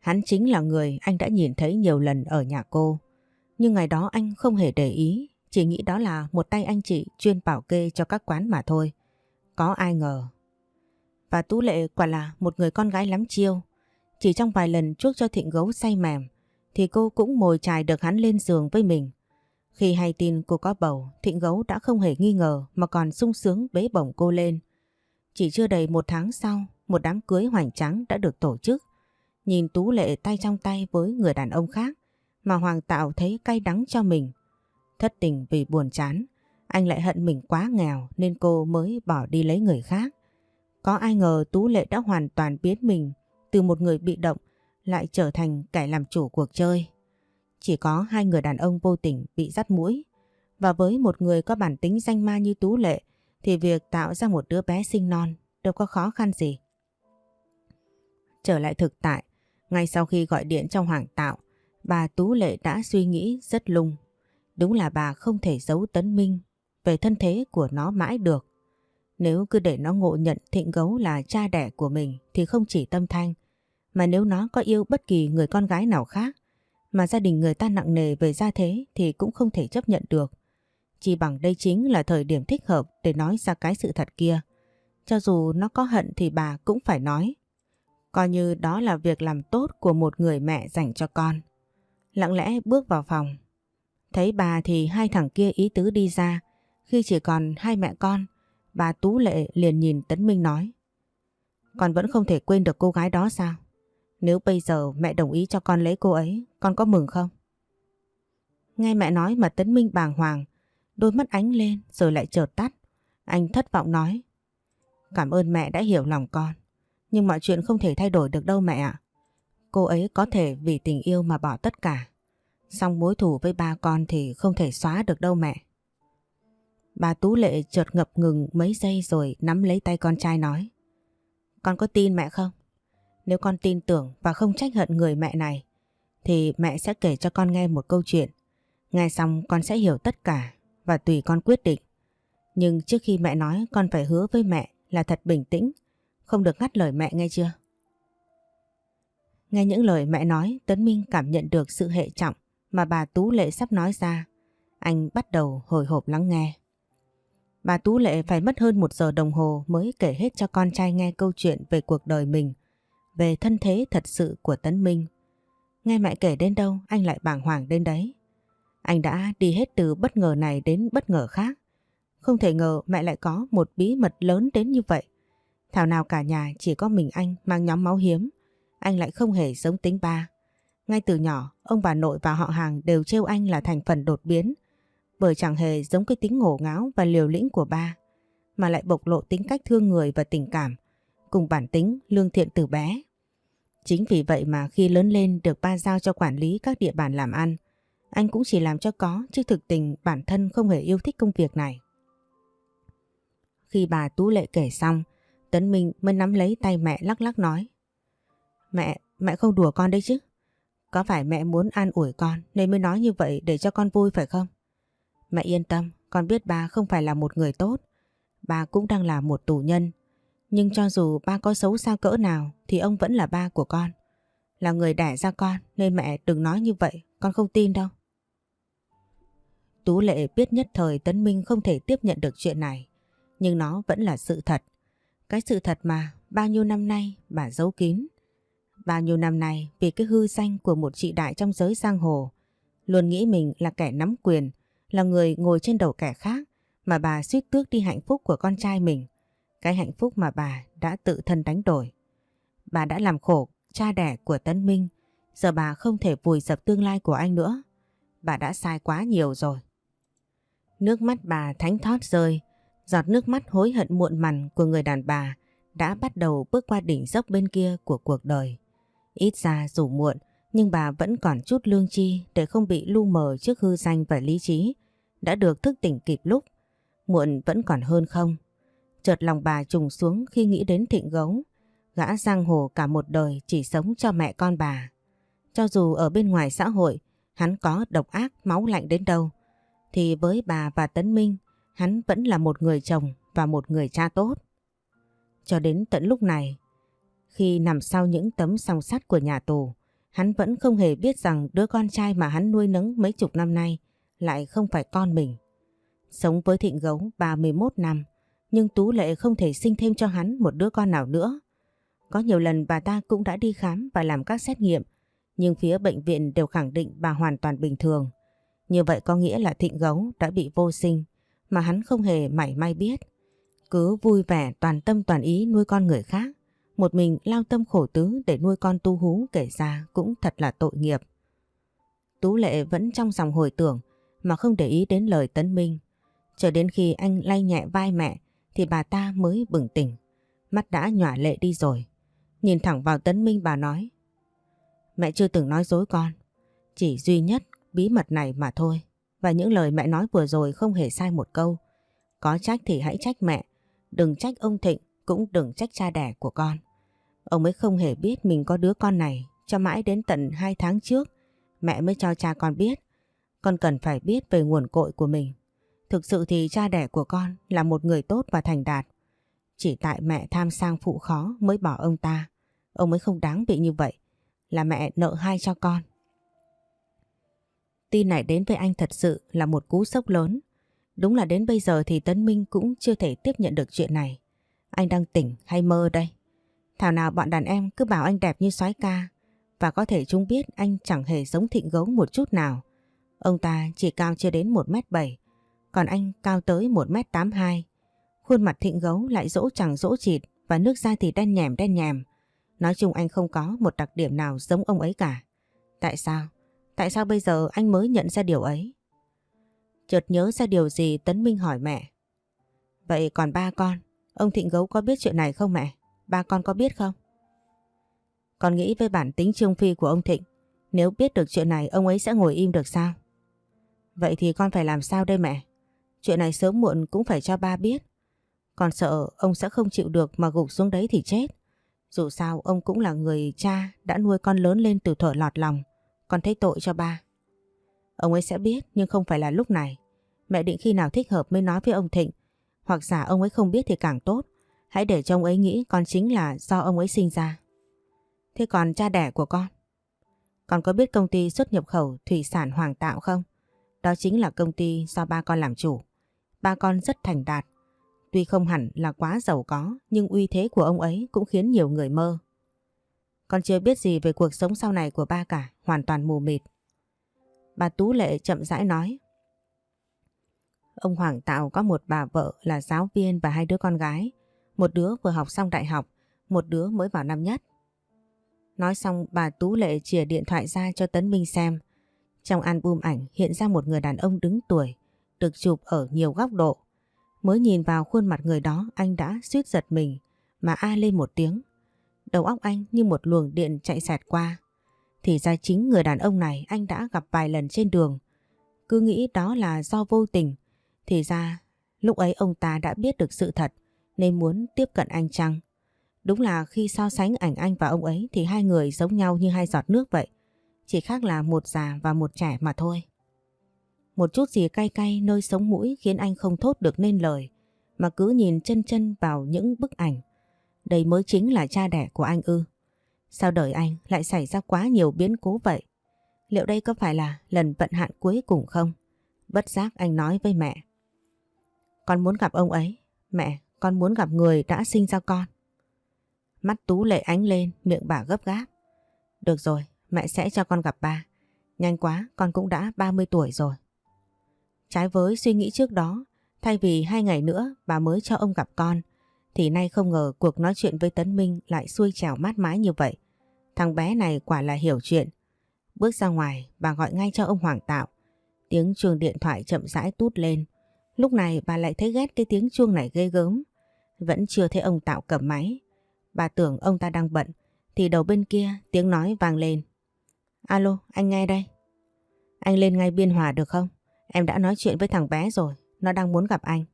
Hắn chính là người anh đã nhìn thấy nhiều lần ở nhà cô. Nhưng ngày đó anh không hề để ý, chỉ nghĩ đó là một tay anh chị chuyên bảo kê cho các quán mà thôi. Có ai ngờ. Và Tú Lệ quả là một người con gái lắm chiêu. Chỉ trong vài lần chuốc cho Thịnh Gấu say mềm thì cô cũng mồi chài được hắn lên giường với mình. Khi hay tin cô có bầu, Thịnh Gấu đã không hề nghi ngờ mà còn sung sướng bế bổng cô lên. Chỉ chưa đầy 1 tháng sau, một đám cưới hoành tráng đã được tổ chức. Nhìn Tú Lệ tay trong tay với người đàn ông khác mà Hoàng Tạo thấy cay đắng cho mình. Thất tình vì buồn chán, anh lại hận mình quá nghèo nên cô mới bỏ đi lấy người khác. Có ai ngờ Tú Lệ đã hoàn toàn biến mình từ một người bị động lại trở thành kẻ làm chủ cuộc chơi. Chỉ có hai người đàn ông vô tình bị dắt mũi. Và với một người có bản tính danh ma như Tú Lệ thì việc tạo ra một đứa bé sinh non đâu có khó khăn gì. Trở lại thực tại, ngay sau khi gọi điện cho Hoàng Tạo, bà Tú Lệ đã suy nghĩ rất lung. Đúng là bà không thể giấu Tấn Minh về thân thế của nó mãi được. Nếu cứ để nó ngộ nhận Thịnh Gấu là cha đẻ của mình thì không chỉ Tâm Thanh, mà nếu nó có yêu bất kỳ người con gái nào khác mà gia đình người ta nặng nề về gia thế thì cũng không thể chấp nhận được. Chỉ bằng đây chính là thời điểm thích hợp để nói ra cái sự thật kia. Cho dù nó có hận thì bà cũng phải nói. Coi như đó là việc làm tốt của một người mẹ dành cho con. Lặng lẽ bước vào phòng. Thấy bà thì hai thằng kia ý tứ đi ra. Khi chỉ còn hai mẹ con, bà Tú Lệ liền nhìn Tấn Minh nói: con vẫn không thể quên được cô gái đó sao? Nếu bây giờ mẹ đồng ý cho con lấy cô ấy, con có mừng không? Nghe mẹ nói mà Tấn Minh bàng hoàng, đôi mắt ánh lên rồi lại chợt tắt. Anh thất vọng nói: cảm ơn mẹ đã hiểu lòng con, nhưng mọi chuyện không thể thay đổi được đâu mẹ ạ. Cô ấy có thể vì tình yêu mà bỏ tất cả, song mối thù với ba con thì không thể xóa được đâu mẹ. Bà Tú Lệ chợt ngập ngừng mấy giây rồi nắm lấy tay con trai nói: con có tin mẹ không? Nếu con tin tưởng và không trách hận người mẹ này thì mẹ sẽ kể cho con nghe một câu chuyện. Nghe xong con sẽ hiểu tất cả và tùy con quyết định. Nhưng trước khi mẹ nói, con phải hứa với mẹ là thật bình tĩnh, không được ngắt lời mẹ, nghe chưa? Nghe những lời mẹ nói, Tấn Minh cảm nhận được sự hệ trọng mà bà Tú Lệ sắp nói ra. Anh bắt đầu hồi hộp lắng nghe. Bà Tú Lệ phải mất hơn 1 giờ đồng hồ mới kể hết cho con trai nghe câu chuyện về cuộc đời mình, về thân thế thật sự của Tấn Minh. Nghe mẹ kể đến đâu, anh lại bàng hoàng đến đấy. Anh đã đi hết từ bất ngờ này đến bất ngờ khác. Không thể ngờ mẹ lại có một bí mật lớn đến như vậy. Thảo nào cả nhà chỉ có mình anh mang nhóm máu hiếm. Anh lại không hề giống tính ba. Ngay từ nhỏ, ông bà nội và họ hàng đều trêu anh là thành phần đột biến, bởi chẳng hề giống cái tính ngổ ngáo và liều lĩnh của ba, mà lại bộc lộ tính cách thương người và tình cảm, cùng bản tính lương thiện từ bé. Chính vì vậy mà khi lớn lên được ba giao cho quản lý các địa bàn làm ăn, anh cũng chỉ làm cho có, chứ thực tình bản thân không hề yêu thích công việc này. Khi bà Tú Lệ kể xong, Tấn Minh mới nắm lấy tay mẹ lắc lắc nói: Mẹ không đùa con đấy chứ? Có phải mẹ muốn an ủi con nên mới nói như vậy để cho con vui phải không? Mẹ yên tâm, con biết ba không phải là một người tốt. Ba cũng đang là một tù nhân. Nhưng cho dù ba có xấu xa cỡ nào thì ông vẫn là ba của con, là người đẻ ra con, nên mẹ đừng nói như vậy, con không tin đâu. Tú Lệ biết nhất thời Tấn Minh không thể tiếp nhận được chuyện này, nhưng nó vẫn là sự thật. Cái sự thật mà bao nhiêu năm nay bà giấu kín. Bao nhiêu năm nay vì cái hư danh của một chị đại trong giới giang hồ, luôn nghĩ mình là kẻ nắm quyền, là người ngồi trên đầu kẻ khác, mà bà suýt tước đi hạnh phúc của con trai mình. Cái hạnh phúc mà bà đã tự thân đánh đổi. Bà đã làm khổ cha đẻ của Tấn Minh, giờ bà không thể vùi dập tương lai của anh nữa. Bà đã sai quá nhiều rồi. Nước mắt bà thánh thót rơi, giọt nước mắt hối hận muộn mằn của người đàn bà đã bắt đầu bước qua đỉnh dốc bên kia của cuộc đời. Ít ra dù muộn, nhưng bà vẫn còn chút lương tri để không bị lu mờ trước hư danh và lý trí, đã được thức tỉnh kịp lúc. Muộn vẫn còn hơn không. Chợt lòng bà trùng xuống khi nghĩ đến Thịnh Gấu, gã giang hồ cả một đời chỉ sống cho mẹ con bà. Cho dù ở bên ngoài xã hội hắn có độc ác máu lạnh đến đâu, thì với bà và Tấn Minh, hắn vẫn là một người chồng và một người cha tốt. Cho đến tận lúc này, khi nằm sau những tấm song sắt của nhà tù, Hắn vẫn không hề biết rằng đứa con trai mà hắn nuôi nấng mấy chục năm nay lại không phải con mình. Sống với Thịnh Gấu 31 năm, nhưng Tú Lệ không thể sinh thêm cho hắn một đứa con nào nữa. Có nhiều lần bà ta cũng đã đi khám và làm các xét nghiệm, nhưng phía bệnh viện đều khẳng định bà hoàn toàn bình thường. Như vậy có nghĩa là Thịnh Gấu đã bị vô sinh, mà hắn không hề mảy may biết. Cứ vui vẻ toàn tâm toàn ý nuôi con người khác, một mình lao tâm khổ tứ để nuôi con tu hú, kể ra cũng thật là tội nghiệp. Tú Lệ vẫn trong dòng hồi tưởng mà không để ý đến lời Tấn Minh. Cho đến khi anh lay nhẹ vai mẹ thì bà ta mới bừng tỉnh. Mắt đã nhòa lệ đi rồi. Nhìn thẳng vào Tấn Minh bà nói: Mẹ chưa từng nói dối con. Chỉ duy nhất bí mật này mà thôi. Và những lời mẹ nói vừa rồi không hề sai một câu. Có trách thì hãy trách mẹ. Đừng trách ông Thịnh, cũng đừng trách cha đẻ của con. Ông ấy không hề biết mình có đứa con này cho mãi đến tận 2 tháng trước. Mẹ mới cho cha con biết. Con cần phải biết về nguồn cội của mình. Thực sự thì cha đẻ của con là một người tốt và thành đạt. Chỉ tại mẹ tham sang phụ khó mới bỏ ông ta. Ông ấy không đáng bị như vậy. Là mẹ nợ hai cho con. Tin này đến với anh thật sự là một cú sốc lớn. Đúng là đến bây giờ thì Tấn Minh cũng chưa thể tiếp nhận được chuyện này. Anh đang tỉnh hay mơ đây? Thảo nào bọn đàn em cứ bảo anh đẹp như soái ca. Và có thể chúng biết anh chẳng hề giống Thịnh Gấu một chút nào. Ông ta chỉ cao chưa đến 1m7, còn anh cao tới 1m82. Khuôn mặt Thịnh Gấu lại dỗ chẳng dỗ chịt và nước da thì đen nhèm đen nhèm. Nói chung anh không có một đặc điểm nào giống ông ấy cả. Tại sao? Tại sao bây giờ anh mới nhận ra điều ấy? Chợt nhớ ra điều gì, Tấn Minh hỏi mẹ: Vậy còn ba con, ông Thịnh Gấu có biết chuyện này không mẹ? Ba con có biết không? Con nghĩ với bản tính trương phi của ông Thịnh, nếu biết được chuyện này ông ấy sẽ ngồi im được sao? Vậy thì con phải làm sao đây mẹ? Chuyện này sớm muộn cũng phải cho ba biết. Con sợ ông sẽ không chịu được mà gục xuống đấy thì chết. Dù sao ông cũng là người cha đã nuôi con lớn lên từ thuở lọt lòng. Con thấy tội cho ba. Ông ấy sẽ biết nhưng không phải là lúc này. Mẹ định khi nào thích hợp mới nói với ông Thịnh. Hoặc giả ông ấy không biết thì càng tốt. Hãy để cho ông ấy nghĩ con chính là do ông ấy sinh ra. Thế còn cha đẻ của con? Con có biết công ty xuất nhập khẩu thủy sản Hoàng Tạo không? Đó chính là công ty do ba con làm chủ. Ba con rất thành đạt. Tuy không hẳn là quá giàu có, nhưng uy thế của ông ấy cũng khiến nhiều người mơ. Con chưa biết gì về cuộc sống sau này của ba cả, hoàn toàn mù mịt. Bà Tú Lệ chậm rãi nói: Ông Hoàng Tạo có một bà vợ là giáo viên và hai đứa con gái. Một đứa vừa học xong đại học, một đứa mới vào năm nhất. Nói xong bà Tú Lệ chìa điện thoại ra cho Tấn Minh xem. Trong album ảnh hiện ra một người đàn ông đứng tuổi, được chụp ở nhiều góc độ. Mới nhìn vào khuôn mặt người đó anh đã suýt giật mình mà a lên một tiếng. Đầu óc anh như một luồng điện chạy xẹt qua. Thì ra chính người đàn ông này anh đã gặp vài lần trên đường. Cứ nghĩ đó là do vô tình. Thì ra lúc ấy ông ta đã biết được sự thật nên muốn tiếp cận anh chăng? Đúng là khi so sánh ảnh anh và ông ấy thì hai người giống nhau như hai giọt nước vậy. Chỉ khác là một già và một trẻ mà thôi. Một chút gì cay cay nơi sống mũi khiến anh không thốt được nên lời, mà cứ nhìn chân chân vào những bức ảnh. Đây mới chính là cha đẻ của anh ư? Sao đời anh lại xảy ra quá nhiều biến cố vậy? Liệu đây có phải là lần vận hạn cuối cùng không? Bất giác anh nói với mẹ: Con muốn gặp ông ấy. Mẹ, con muốn gặp người đã sinh ra con. Mắt Tú Lệ ánh lên, miệng bà gấp gáp: Được rồi, mẹ sẽ cho con gặp ba. Nhanh quá, con cũng đã 30 tuổi rồi. Trái với suy nghĩ trước đó, thay vì 2 ngày nữa bà mới cho ông gặp con, thì nay không ngờ cuộc nói chuyện với Tấn Minh lại xuôi trèo mát mái như vậy. Thằng bé này quả là hiểu chuyện. Bước ra ngoài, bà gọi ngay cho ông Hoàng Tạo. Tiếng chuông điện thoại chậm rãi tút lên. Lúc này bà lại thấy ghét cái tiếng chuông này ghê gớm. Vẫn chưa thấy ông Tạo cầm máy. Bà tưởng ông ta đang bận, thì đầu bên kia tiếng nói vang lên: Alo, anh nghe đây. Anh lên ngay Biên Hòa được không? Em đã nói chuyện với thằng bé rồi, nó đang muốn gặp anh.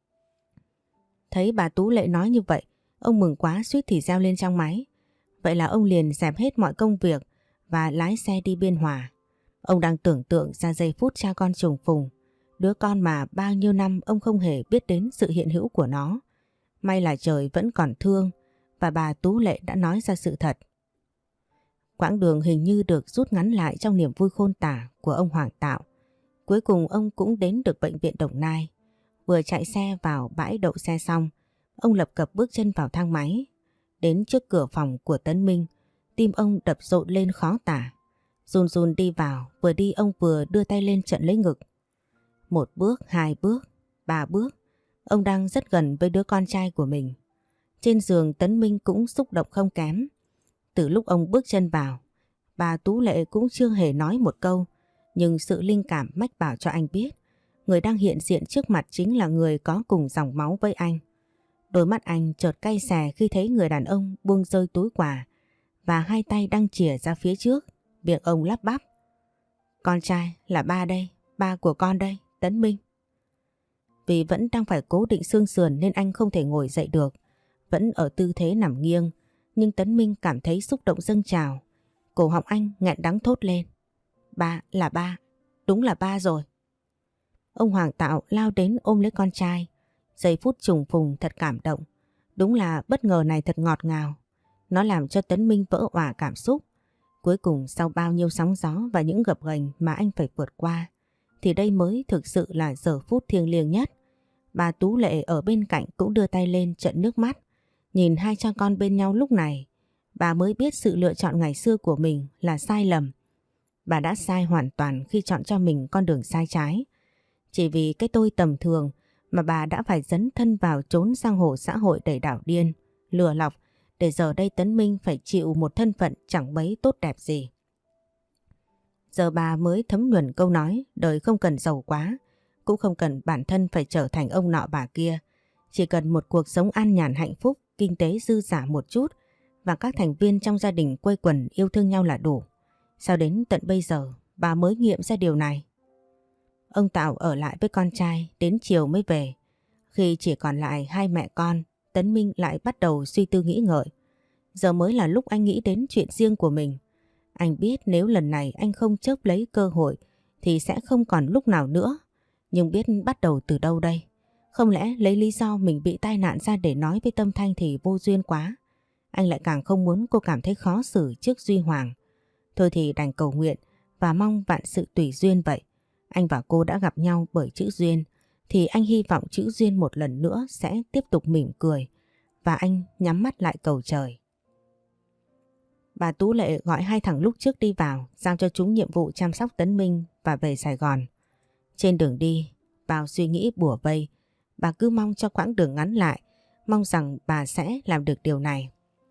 Thấy bà Tú Lệ nói như vậy, ông mừng quá suýt thì reo lên trong máy. Vậy là ông liền dẹp hết mọi công việc và lái xe đi Biên Hòa. Ông đang tưởng tượng ra giây phút cha con trùng phùng, đứa con mà bao nhiêu năm ông không hề biết đến sự hiện hữu của nó. May là trời vẫn còn thương và bà Tú Lệ đã nói ra sự thật. Quãng đường hình như được rút ngắn lại trong niềm vui khôn tả của ông Hoàng Tạo. Cuối cùng ông cũng đến được bệnh viện Đồng Nai. Vừa chạy xe vào bãi đậu xe xong, ông lập cập bước chân vào thang máy. Đến trước cửa phòng của Tấn Minh, tim ông đập rộn lên khó tả. Run run đi vào, vừa đi ông vừa đưa tay lên chặn lấy ngực. 1 bước, 2 bước, 3 bước, ông đang rất gần với đứa con trai của mình. Trên giường Tấn Minh cũng xúc động không kém. Từ lúc ông bước chân vào, bà Tú Lệ cũng chưa hề nói một câu, nhưng sự linh cảm mách bảo cho anh biết, người đang hiện diện trước mặt chính là người có cùng dòng máu với anh. Đôi mắt anh chợt cay xè khi thấy người đàn ông buông rơi túi quà và hai tay đang chìa ra phía trước, miệng ông lắp bắp. Con trai là ba đây, ba của con đây, Tấn Minh. Vì vẫn đang phải cố định xương sườn nên anh không thể ngồi dậy được, vẫn ở tư thế nằm nghiêng, nhưng Tấn Minh cảm thấy xúc động dâng trào. Cổ họng anh nghẹn đắng thốt lên. Ba là ba, đúng là ba rồi. Ông Hoàng Tạo lao đến ôm lấy con trai. Giây phút trùng phùng thật cảm động. Đúng là bất ngờ này thật ngọt ngào. Nó làm cho Tấn Minh vỡ òa cảm xúc. Cuối cùng sau bao nhiêu sóng gió và những gập ghềnh mà anh phải vượt qua, thì đây mới thực sự là giờ phút thiêng liêng nhất. Bà Tú Lệ ở bên cạnh cũng đưa tay lên trận nước mắt. Nhìn hai cha con bên nhau lúc này, bà mới biết sự lựa chọn ngày xưa của mình là sai lầm. Bà đã sai hoàn toàn khi chọn cho mình con đường sai trái. Chỉ vì cái tôi tầm thường mà bà đã phải dấn thân vào trốn giang hồ xã hội đầy đảo điên, lừa lọc, để giờ đây Tấn Minh phải chịu một thân phận chẳng mấy tốt đẹp gì. Giờ bà mới thấm nhuần câu nói đời không cần giàu quá, cũng không cần bản thân phải trở thành ông nọ bà kia. Chỉ cần một cuộc sống an nhàn hạnh phúc, kinh tế dư giả một chút và các thành viên trong gia đình quây quần yêu thương nhau là đủ. Sao đến tận bây giờ bà mới nghiệm ra điều này? Ông Tạo ở lại với con trai đến chiều mới về. Khi chỉ còn lại hai mẹ con, Tấn Minh lại bắt đầu suy tư nghĩ ngợi. Giờ mới là lúc anh nghĩ đến chuyện riêng của mình. Anh biết nếu lần này anh không chớp lấy cơ hội thì sẽ không còn lúc nào nữa. Nhưng biết bắt đầu từ đâu đây? Không lẽ lấy lý do mình bị tai nạn ra để nói với Tâm Thanh thì vô duyên quá. Anh lại càng không muốn cô cảm thấy khó xử trước Duy Hoàng. Thôi thì đành cầu nguyện và mong vạn sự tùy duyên vậy. Anh và cô đã gặp nhau bởi chữ duyên, thì anh hy vọng chữ duyên một lần nữa sẽ tiếp tục mỉm cười. Và anh nhắm mắt lại cầu trời. Bà Tú Lệ gọi hai thằng lúc trước đi vào, giao cho chúng nhiệm vụ chăm sóc Tấn Minh và về Sài Gòn. Trên đường đi, bao suy nghĩ bủa vây, bà cứ mong cho quãng đường ngắn lại, mong rằng bà sẽ làm được điều này.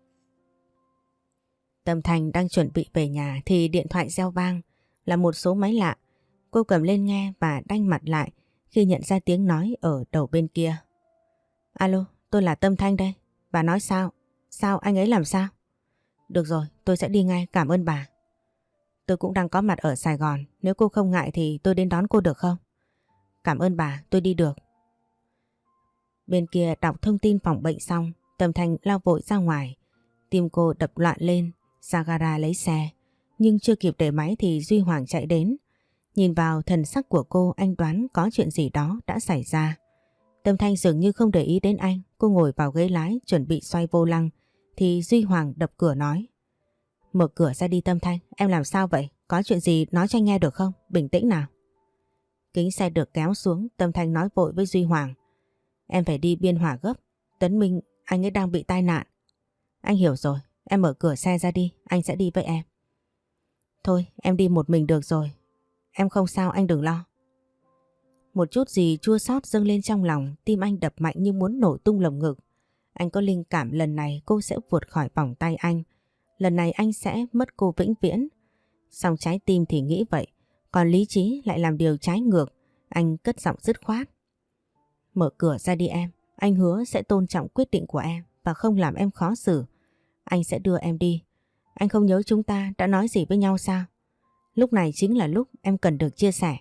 Tâm Thành đang chuẩn bị về nhà thì điện thoại reo vang, là một số máy lạ. Cô cầm lên nghe và đanh mặt lại khi nhận ra tiếng nói ở đầu bên kia. Alo, tôi là Tâm Thanh đây. Bà nói sao? Sao anh ấy làm sao? Được rồi, tôi sẽ đi ngay, cảm ơn bà. Tôi cũng đang có mặt ở Sài Gòn, nếu cô không ngại thì tôi đến đón cô được không? Cảm ơn bà, tôi đi được. Bên kia đọc thông tin phòng bệnh xong, Tâm Thanh lao vội ra ngoài. Tim cô đập loạn lên, ra gara lấy xe. Nhưng chưa kịp để máy thì Duy Hoàng chạy đến. Nhìn vào thần sắc của cô, anh đoán có chuyện gì đó đã xảy ra. Tâm Thanh dường như không để ý đến anh. Cô ngồi vào ghế lái chuẩn bị xoay vô lăng thì Duy Hoàng đập cửa nói. Mở cửa ra đi Tâm Thanh, em làm sao vậy? Có chuyện gì nói cho anh nghe được không? Bình tĩnh nào. Kính xe được kéo xuống, Tâm Thanh nói vội với Duy Hoàng. Em phải đi Biên Hòa gấp. Tấn Minh, anh ấy đang bị tai nạn. Anh hiểu rồi, em mở cửa xe ra đi, anh sẽ đi với em. Thôi, em đi một mình được rồi. Em không sao, anh đừng lo. Một chút gì chua xót dâng lên trong lòng, tim anh đập mạnh như muốn nổ tung lồng ngực. Anh có linh cảm lần này cô sẽ vụt khỏi vòng tay anh. Lần này anh sẽ mất cô vĩnh viễn. Song trái tim thì nghĩ vậy, còn lý trí lại làm điều trái ngược. Anh cất giọng dứt khoát. Mở cửa ra đi em, anh hứa sẽ tôn trọng quyết định của em và không làm em khó xử. Anh sẽ đưa em đi. Anh không nhớ chúng ta đã nói gì với nhau sao? Lúc này chính là lúc em cần được chia sẻ.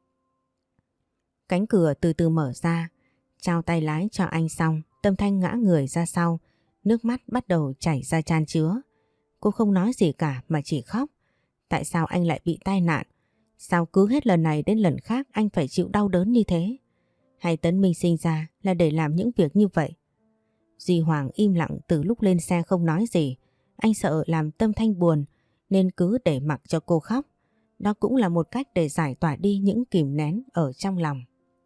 Cánh cửa từ từ mở ra, trao tay lái cho anh xong, Tâm Thanh ngã người ra sau, nước mắt bắt đầu chảy ra chan chứa. Cô không nói gì cả mà chỉ khóc. Tại sao anh lại bị tai nạn? Sao cứ hết lần này đến lần khác anh phải chịu đau đớn như thế? Hay Tấn Minh sinh ra là để làm những việc như vậy? Duy Hoàng im lặng từ lúc lên xe không nói gì. Anh sợ làm Tâm Thanh buồn nên cứ để mặc cho cô khóc. Đó cũng là một cách để giải tỏa đi những kìm nén ở trong lòng.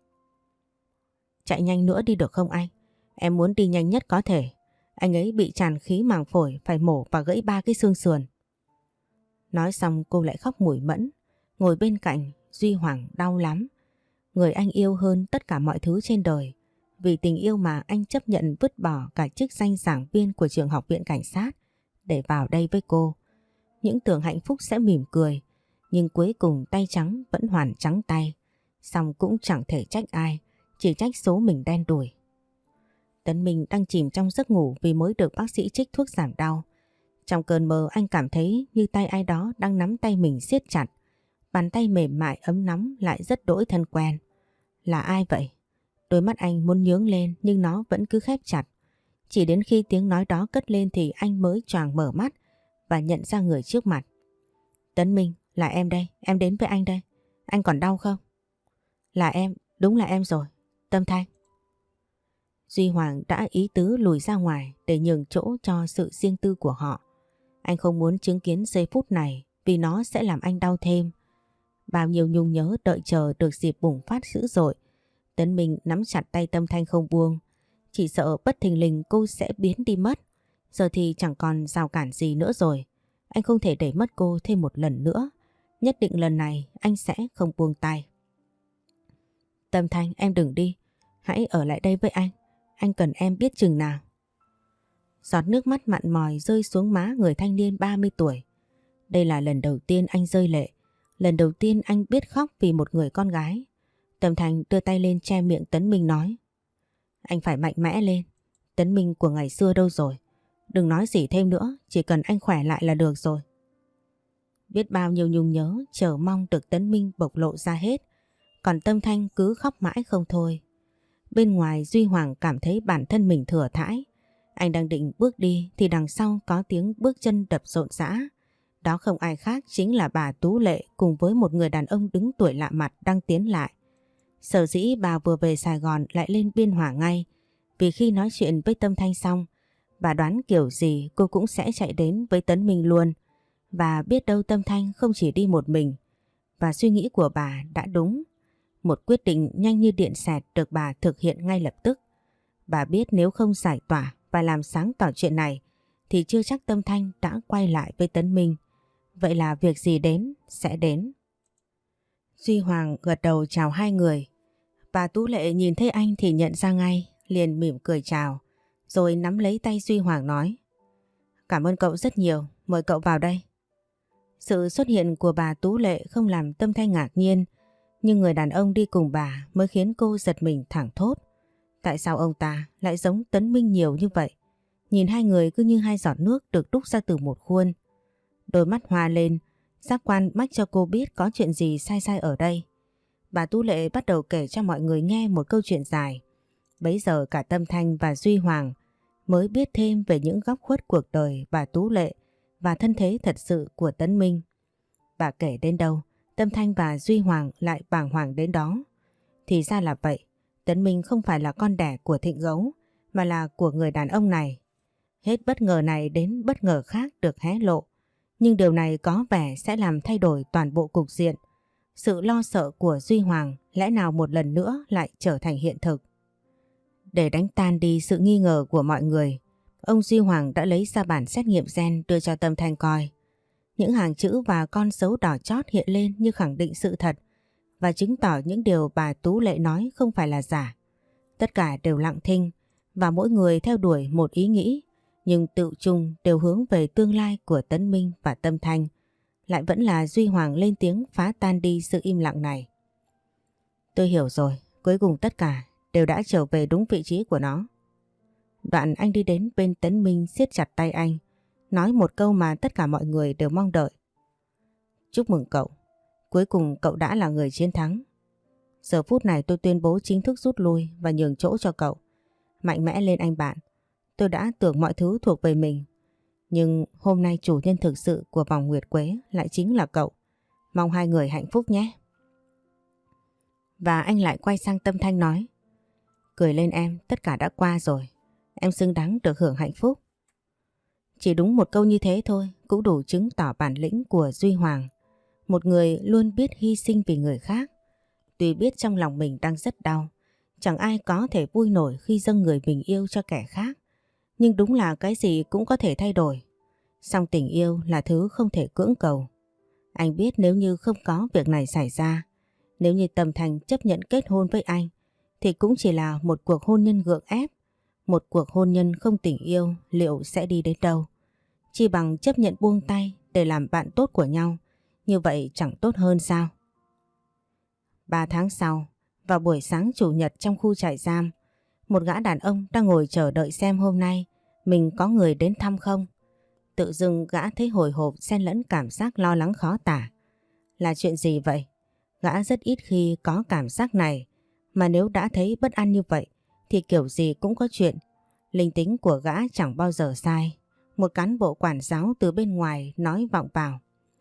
Chạy nhanh nữa đi được không anh? Em muốn đi nhanh nhất có thể. Anh ấy bị tràn khí màng phổi, phải mổ và gãy 3 cái xương sườn. Nói xong cô lại khóc mủi mẫn. Ngồi bên cạnh Duy Hoàng đau lắm. Người anh yêu hơn tất cả mọi thứ trên đời. Vì tình yêu mà anh chấp nhận vứt bỏ cả chức danh giảng viên của trường học viện cảnh sát để vào đây với cô. Những tưởng hạnh phúc sẽ mỉm cười, nhưng cuối cùng tay trắng vẫn hoàn trắng tay. Xong cũng chẳng thể trách ai, chỉ trách số mình đen đủi. Tấn Minh đang chìm trong giấc ngủ vì mới được bác sĩ trích thuốc giảm đau. Trong cơn mơ anh cảm thấy như tay ai đó đang nắm tay mình siết chặt. Bàn tay mềm mại ấm nóng lại rất đỗi thân quen. Là ai vậy? Đôi mắt anh muốn nhướng lên nhưng nó vẫn cứ khép chặt. Chỉ đến khi tiếng nói đó cất lên thì anh mới choàng mở mắt và nhận ra người trước mặt. Tấn Minh, là em đây, em đến với anh đây. Anh còn đau không? Là em, đúng là em rồi. Tâm Thanh. Duy Hoàng đã ý tứ lùi ra ngoài để nhường chỗ cho sự riêng tư của họ. Anh không muốn chứng kiến giây phút này vì nó sẽ làm anh đau thêm. Bao nhiêu nhung nhớ đợi chờ được dịp bùng phát dữ dội. Tấn Minh nắm chặt tay Tâm Thanh không buông. Chỉ sợ bất thình lình cô sẽ biến đi mất. Giờ thì chẳng còn rào cản gì nữa rồi. Anh không thể để mất cô thêm một lần nữa. Nhất định lần này anh sẽ không buông tay. Tâm Thanh, em đừng đi. Hãy ở lại đây với anh. Anh cần em biết chừng nào. Giọt nước mắt mặn mòi rơi xuống má người thanh niên 30 tuổi. Đây là lần đầu tiên anh rơi lệ. Lần đầu tiên anh biết khóc vì một người con gái. Tâm Thanh đưa tay lên che miệng Tấn Minh nói. Anh phải mạnh mẽ lên. Tấn Minh của ngày xưa đâu rồi? Đừng nói gì thêm nữa, chỉ cần anh khỏe lại là được rồi. Biết bao nhiêu nhung nhớ, chờ mong được Tấn Minh bộc lộ ra hết. Còn Tâm Thanh cứ khóc mãi không thôi. Bên ngoài Duy Hoàng cảm thấy bản thân mình thừa thãi. Anh đang định bước đi thì đằng sau có tiếng bước chân đập rộn rã. Đó không ai khác chính là bà Tú Lệ cùng với một người đàn ông đứng tuổi lạ mặt đang tiến lại. Sở dĩ bà vừa về Sài Gòn lại lên Biên Hòa ngay. Vì khi nói chuyện với Tâm Thanh xong, bà đoán kiểu gì cô cũng sẽ chạy đến với Tấn Minh luôn. Và biết đâu Tâm Thanh không chỉ đi một mình. Và suy nghĩ của bà đã đúng. Một quyết định nhanh như điện xẹt được bà thực hiện ngay lập tức. Bà biết nếu không giải tỏa và làm sáng tỏ chuyện này thì chưa chắc Tâm Thanh đã quay lại với Tấn Minh. Vậy là việc gì đến sẽ đến. Duy Hoàng gật đầu chào hai người. Bà Tú Lệ nhìn thấy anh thì nhận ra ngay, liền mỉm cười chào, rồi nắm lấy tay Duy Hoàng nói. Cảm ơn cậu rất nhiều, mời cậu vào đây. Sự xuất hiện của bà Tú Lệ không làm Tâm Thanh ngạc nhiên, nhưng người đàn ông đi cùng bà mới khiến cô giật mình thảng thốt. Tại sao ông ta lại giống Tấn Minh nhiều như vậy? Nhìn hai người cứ như hai giọt nước được đúc ra từ một khuôn. Đôi mắt hoa lên, giác quan mách cho cô biết có chuyện gì sai sai ở đây. Bà Tú Lệ bắt đầu kể cho mọi người nghe một câu chuyện dài. Bấy giờ cả Tâm Thanh và Duy Hoàng mới biết thêm về những góc khuất cuộc đời bà Tú Lệ và thân thế thật sự của Tấn Minh. Bà kể đến đâu, Tâm Thanh và Duy Hoàng lại bàng hoàng đến đó. Thì ra là vậy, Tấn Minh không phải là con đẻ của Thịnh Gấu, mà là của người đàn ông này. Hết bất ngờ này đến bất ngờ khác được hé lộ. Nhưng điều này có vẻ sẽ làm thay đổi toàn bộ cục diện. Sự lo sợ của Duy Hoàng lẽ nào một lần nữa lại trở thành hiện thực. Để đánh tan đi sự nghi ngờ của mọi người, ông Duy Hoàng đã lấy ra bản xét nghiệm gen đưa cho Tâm Thanh coi. Những hàng chữ và con dấu đỏ chót hiện lên như khẳng định sự thật và chứng tỏ những điều bà Tú Lệ nói không phải là giả. Tất cả đều lặng thinh và mỗi người theo đuổi một ý nghĩ, nhưng tự chung đều hướng về tương lai của Tấn Minh và Tâm Thanh. Lại vẫn là Duy Hoàng lên tiếng phá tan đi sự im lặng này. Tôi hiểu rồi, cuối cùng tất cả đều đã trở về đúng vị trí của nó. Đoạn anh đi đến bên Tấn Minh siết chặt tay anh, nói một câu mà tất cả mọi người đều mong đợi. Chúc mừng cậu, cuối cùng cậu đã là người chiến thắng. Giờ phút này tôi tuyên bố chính thức rút lui và nhường chỗ cho cậu. Mạnh mẽ lên anh bạn, tôi đã tưởng mọi thứ thuộc về mình. Nhưng hôm nay chủ nhân thực sự của vòng nguyệt quế lại chính là cậu. Mong hai người hạnh phúc nhé. Và anh lại quay sang Tâm Thanh nói. Cười lên em, tất cả đã qua rồi. Em xứng đáng được hưởng hạnh phúc. Chỉ đúng một câu như thế thôi cũng đủ chứng tỏ bản lĩnh của Duy Hoàng. Một người luôn biết hy sinh vì người khác. Tuy biết trong lòng mình đang rất đau, chẳng ai có thể vui nổi khi dâng người mình yêu cho kẻ khác. Nhưng đúng là cái gì cũng có thể thay đổi. Song tình yêu là thứ không thể cưỡng cầu. Anh biết nếu như không có việc này xảy ra, nếu như Tâm Thanh chấp nhận kết hôn với anh, thì cũng chỉ là một cuộc hôn nhân gượng ép. Một cuộc hôn nhân không tình yêu liệu sẽ đi đến đâu? Chỉ bằng chấp nhận buông tay để làm bạn tốt của nhau. Như vậy chẳng tốt hơn sao? 3 tháng sau, vào buổi sáng chủ nhật trong khu trại giam, một gã đàn ông đang ngồi chờ đợi xem hôm nay mình có người đến thăm không. Tự dưng gã thấy hồi hộp xen lẫn cảm giác lo lắng khó tả. Là chuyện gì vậy? Gã rất ít khi có cảm giác này, mà nếu đã thấy bất an như vậy thì kiểu gì cũng có chuyện. Linh tính của gã chẳng bao giờ sai. Một cán bộ quản giáo từ bên ngoài nói vọng vào.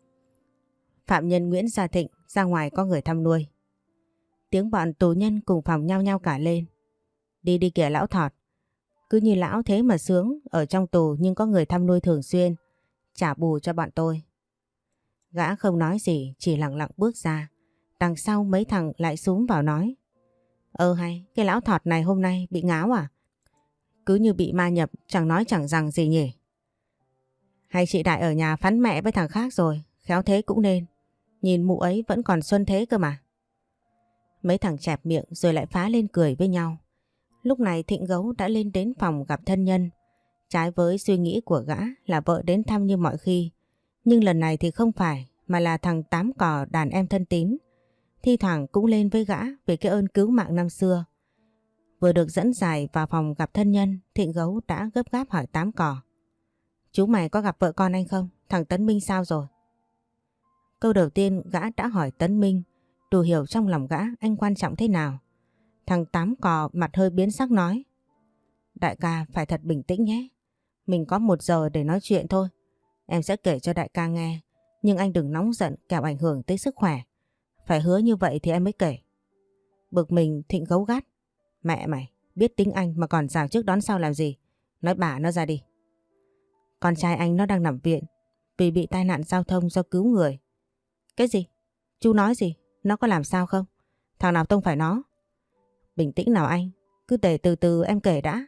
Phạm nhân Nguyễn Gia Thịnh ra ngoài có người thăm nuôi. Tiếng bọn tù nhân cùng phòng nhao nhao cả lên. Đi đi kìa lão thọt. Cứ như lão thế mà sướng, ở trong tù nhưng có người thăm nuôi thường xuyên. Trả bù cho bọn tôi. Gã không nói gì, chỉ lặng lặng bước ra. Đằng sau mấy thằng lại xúm vào nói. Hay, cái lão thọt này hôm nay bị ngáo à? Cứ như bị ma nhập, chẳng nói chẳng rằng gì nhỉ? Hay chị Đại ở nhà phắn mẹ với thằng khác rồi, khéo thế cũng nên. Nhìn mụ ấy vẫn còn xuân thế cơ mà. Mấy thằng chẹp miệng rồi lại phá lên cười với nhau. Lúc này Thịnh Gấu đã lên đến phòng gặp thân nhân. Trái với suy nghĩ của gã là vợ đến thăm như mọi khi. Nhưng lần này thì không phải, mà là thằng Tám Cò đàn em thân tín. Thi thoảng cũng lên với gã về cái ơn cứu mạng năm xưa. Vừa được dẫn giải vào phòng gặp thân nhân, Thịnh Gấu đã gấp gáp hỏi Tám Cò. Chú mày có gặp vợ con anh không? Thằng Tấn Minh sao rồi? Câu đầu tiên gã đã hỏi Tấn Minh, đủ hiểu trong lòng gã anh quan trọng thế nào. Thằng Tám Cò mặt hơi biến sắc nói. Đại ca phải thật bình tĩnh nhé. Mình có 1 giờ để nói chuyện thôi. Em sẽ kể cho đại ca nghe. Nhưng anh đừng nóng giận kẻo ảnh hưởng tới sức khỏe. Phải hứa như vậy thì em mới kể. Bực mình Thịnh Gấu gắt. Mẹ mày, biết tính anh mà còn rào trước đón sau làm gì? Nói bả nó ra đi. Con trai anh nó đang nằm viện vì bị tai nạn giao thông do cứu người. Cái gì? Chú nói gì? Nó có làm sao không? Thằng nào tông phải nó? Bình tĩnh nào anh, cứ để từ từ em kể đã.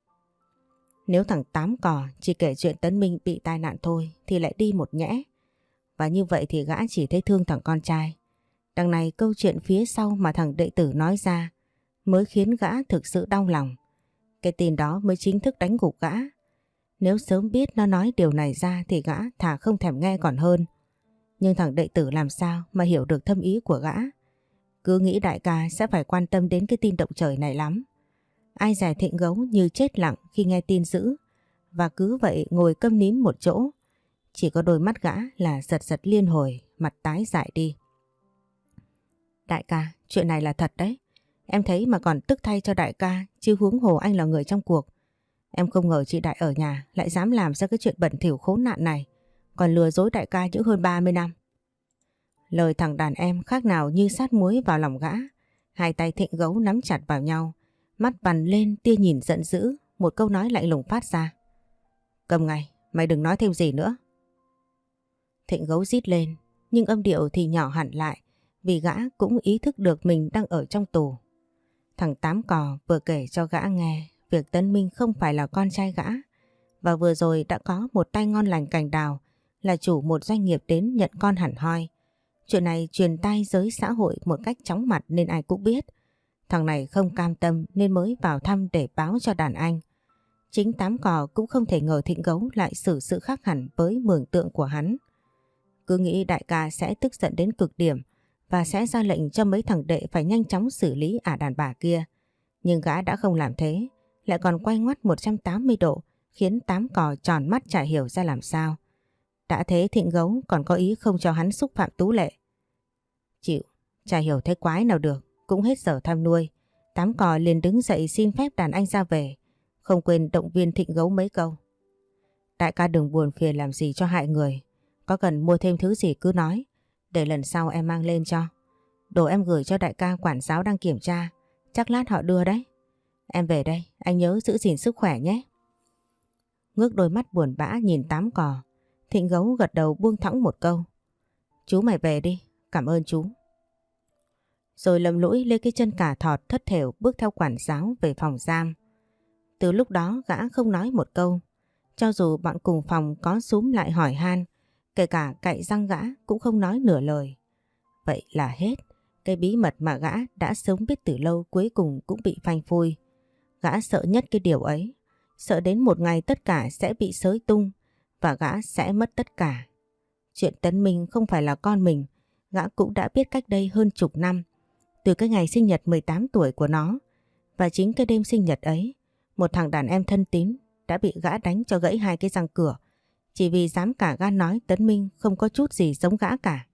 Nếu thằng Tám Cò chỉ kể chuyện Tấn Minh bị tai nạn thôi thì lại đi một nhẽ. Và như vậy thì gã chỉ thấy thương thằng con trai. Đằng này câu chuyện phía sau mà thằng đệ tử nói ra mới khiến gã thực sự đau lòng. Cái tin đó mới chính thức đánh gục gã. Nếu sớm biết nó nói điều này ra thì gã thà không thèm nghe còn hơn. Nhưng thằng đệ tử làm sao mà hiểu được thâm ý của gã. Cứ nghĩ đại ca sẽ phải quan tâm đến cái tin động trời này lắm. Ai dè Thịnh Gấu như chết lặng khi nghe tin dữ. Và cứ vậy ngồi câm nín một chỗ. Chỉ có đôi mắt gã là giật giật liên hồi, mặt tái dại đi. Đại ca, chuyện này là thật đấy. Em thấy mà còn tức thay cho đại ca, chứ huống hồ anh là người trong cuộc. Em không ngờ chị Đại ở nhà lại dám làm ra cái chuyện bẩn thỉu khốn nạn này, còn lừa dối đại ca những hơn 30 năm. Lời thằng đàn em khác nào như sát muối vào lòng gã. Hai tay Thịnh Gấu nắm chặt vào nhau, mắt bằn lên tia nhìn giận dữ, một câu nói lạnh lùng phát ra. Cầm ngay, mày đừng nói thêm gì nữa. Thịnh Gấu rít lên, nhưng âm điệu thì nhỏ hẳn lại, vì gã cũng ý thức được mình đang ở trong tù. Thằng Tám Cò vừa kể cho gã nghe việc Tấn Minh không phải là con trai gã, và vừa rồi đã có một tay ngon lành cành đào là chủ một doanh nghiệp đến nhận con hẳn hoi. Chuyện này truyền tai giới xã hội một cách chóng mặt nên ai cũng biết. Thằng này không cam tâm nên mới vào thăm để báo cho đàn anh. Chính Tám Cò cũng không thể ngờ Thịnh Gấu lại xử sự khác hẳn với mường tượng của hắn. Cứ nghĩ đại ca sẽ tức giận đến cực điểm và sẽ ra lệnh cho mấy thằng đệ phải nhanh chóng xử lý ả đàn bà kia. Nhưng gã đã không làm thế, lại còn quay ngoắt 180 độ khiến Tám Cò tròn mắt chả hiểu ra làm sao. Đã thế Thịnh Gấu còn có ý không cho hắn xúc phạm Tú Lệ. Chịu, chả hiểu thế quái nào được, cũng hết giờ thăm nuôi. Tám Cò liền đứng dậy xin phép đàn anh ra về, không quên động viên Thịnh Gấu mấy câu. Đại ca đừng buồn phiền làm gì cho hại người, có cần mua thêm thứ gì cứ nói, để lần sau em mang lên cho. Đồ em gửi cho đại ca quản giáo đang kiểm tra, chắc lát họ đưa đấy. Em về đây, anh nhớ giữ gìn sức khỏe nhé. Ngước đôi mắt buồn bã nhìn Tám Cò, Thịnh Gấu gật đầu buông thõng một câu. Chú mày về đi, cảm ơn chú. Rồi lầm lũi lê cái chân cả thọt thất thểu bước theo quản giáo về phòng giam. Từ lúc đó gã không nói một câu. Cho dù bọn cùng phòng có xúm lại hỏi han, kể cả cạy răng gã cũng không nói nửa lời. Vậy là hết. Cái bí mật mà gã đã sớm biết từ lâu cuối cùng cũng bị phanh phui. Gã sợ nhất cái điều ấy. Sợ đến một ngày tất cả sẽ bị xới tung và gã sẽ mất tất cả. Chuyện Tấn Minh không phải là con mình, gã cũng đã biết cách đây hơn chục năm. Từ cái ngày sinh nhật 18 tuổi của nó. Và chính cái đêm sinh nhật ấy, một thằng đàn em thân tín đã bị gã đánh cho gãy hai cái răng cửa. Chỉ vì dám cả gan nói Tấn Minh không có chút gì giống gã cả.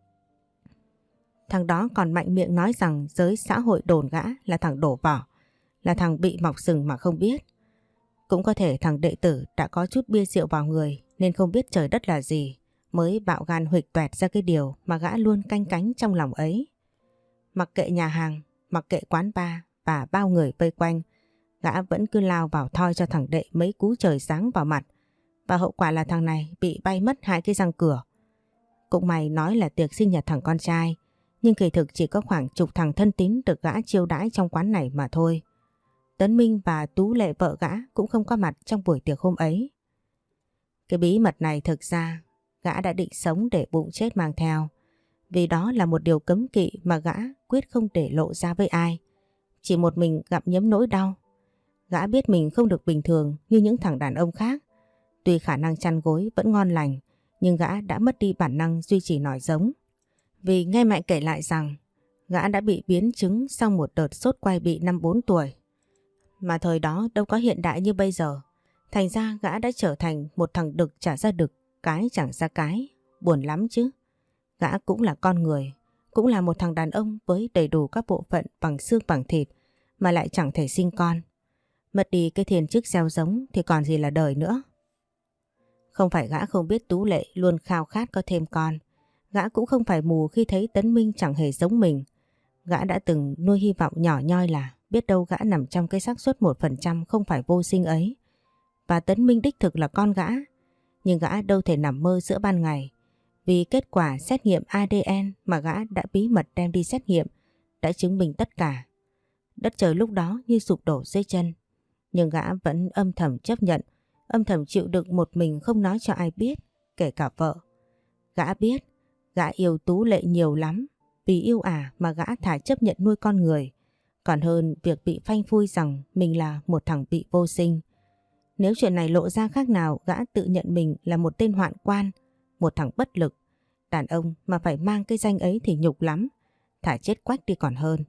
Thằng đó còn mạnh miệng nói rằng giới xã hội đồn gã là thằng đổ vỏ, là thằng bị mọc sừng mà không biết. Cũng có thể thằng đệ tử đã có chút bia rượu vào người nên không biết trời đất là gì, mới bạo gan huỵch toẹt ra cái điều mà gã luôn canh cánh trong lòng ấy. Mặc kệ nhà hàng, mặc kệ quán bar và bao người vây quanh, gã vẫn cứ lao vào thoi cho thằng đệ mấy cú trời sáng vào mặt. Và hậu quả là thằng này bị bay mất hai cái răng cửa. Cũng may nói là tiệc sinh nhật thằng con trai, nhưng kỳ thực chỉ có khoảng chục thằng thân tín được gã chiêu đãi trong quán này mà thôi. Tấn Minh và Tú Lệ vợ gã cũng không có mặt trong buổi tiệc hôm ấy. Cái bí mật này thực ra gã đã định sống để bụng chết mang theo. Vì đó là một điều cấm kỵ mà gã quyết không để lộ ra với ai. Chỉ một mình gặm nhấm nỗi đau. Gã biết mình không được bình thường như những thằng đàn ông khác. Tuy khả năng chăn gối vẫn ngon lành, nhưng gã đã mất đi bản năng duy trì nòi giống. Vì nghe mẹ kể lại rằng gã đã bị biến chứng sau một đợt sốt quai bị năm 4 tuổi. Mà thời đó đâu có hiện đại như bây giờ. Thành ra gã đã trở thành một thằng đực chả ra đực, cái chẳng ra cái. Buồn lắm chứ. Gã cũng là con người, cũng là một thằng đàn ông với đầy đủ các bộ phận bằng xương bằng thịt mà lại chẳng thể sinh con. Mất đi cái thiên chức gieo giống thì còn gì là đời nữa. Không phải gã không biết Tú Lệ luôn khao khát có thêm con. Gã cũng không phải mù khi thấy Tấn Minh chẳng hề giống mình. Gã đã từng nuôi hy vọng nhỏ nhoi là biết đâu gã nằm trong cái xác suất 1% không phải vô sinh ấy. Và Tấn Minh đích thực là con gã. Nhưng gã đâu thể nằm mơ giữa ban ngày. Vì kết quả xét nghiệm ADN mà gã đã bí mật đem đi xét nghiệm đã chứng minh tất cả. Đất trời lúc đó như sụp đổ dưới chân. Nhưng gã vẫn âm thầm chấp nhận, âm thầm chịu đựng một mình không nói cho ai biết, kể cả vợ. Gã biết, gã yêu Tú Lệ nhiều lắm, vì yêu ả mà gã thà chấp nhận nuôi con người, còn hơn việc bị phanh phui rằng mình là một thằng bị vô sinh. Nếu chuyện này lộ ra khác nào, gã tự nhận mình là một tên hoạn quan, một thằng bất lực. Đàn ông mà phải mang cái danh ấy thì nhục lắm, thà chết quách đi còn hơn.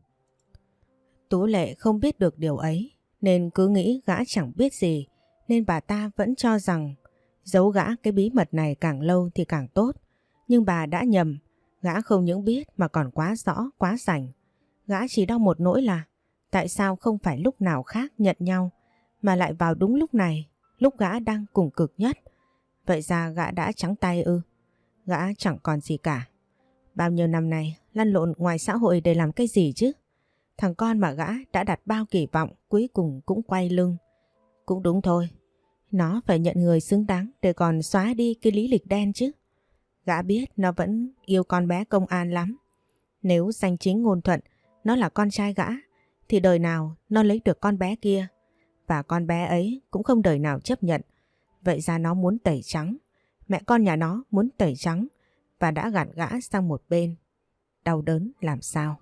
Tú Lệ không biết được điều ấy, nên cứ nghĩ gã chẳng biết gì, nên bà ta vẫn cho rằng giấu gã cái bí mật này càng lâu thì càng tốt. Nhưng bà đã nhầm, gã không những biết mà còn quá rõ, quá rành. Gã chỉ đau một nỗi là tại sao không phải lúc nào khác nhận nhau mà lại vào đúng lúc này, lúc gã đang cùng cực nhất. Vậy ra gã đã trắng tay ư? Gã chẳng còn gì cả. Bao nhiêu năm nay lăn lộn ngoài xã hội để làm cái gì chứ? Thằng con mà gã đã đặt bao kỳ vọng cuối cùng cũng quay lưng. Cũng đúng thôi, nó phải nhận người xứng đáng để còn xóa đi cái lý lịch đen chứ. Gã biết nó vẫn yêu con bé Công An lắm. Nếu danh chính ngôn thuận nó là con trai gã thì đời nào nó lấy được con bé kia. Và con bé ấy cũng không đời nào chấp nhận. Vậy ra nó muốn tẩy trắng. Mẹ con nhà nó muốn tẩy trắng và đã gạt gã sang một bên. Đau đớn làm sao.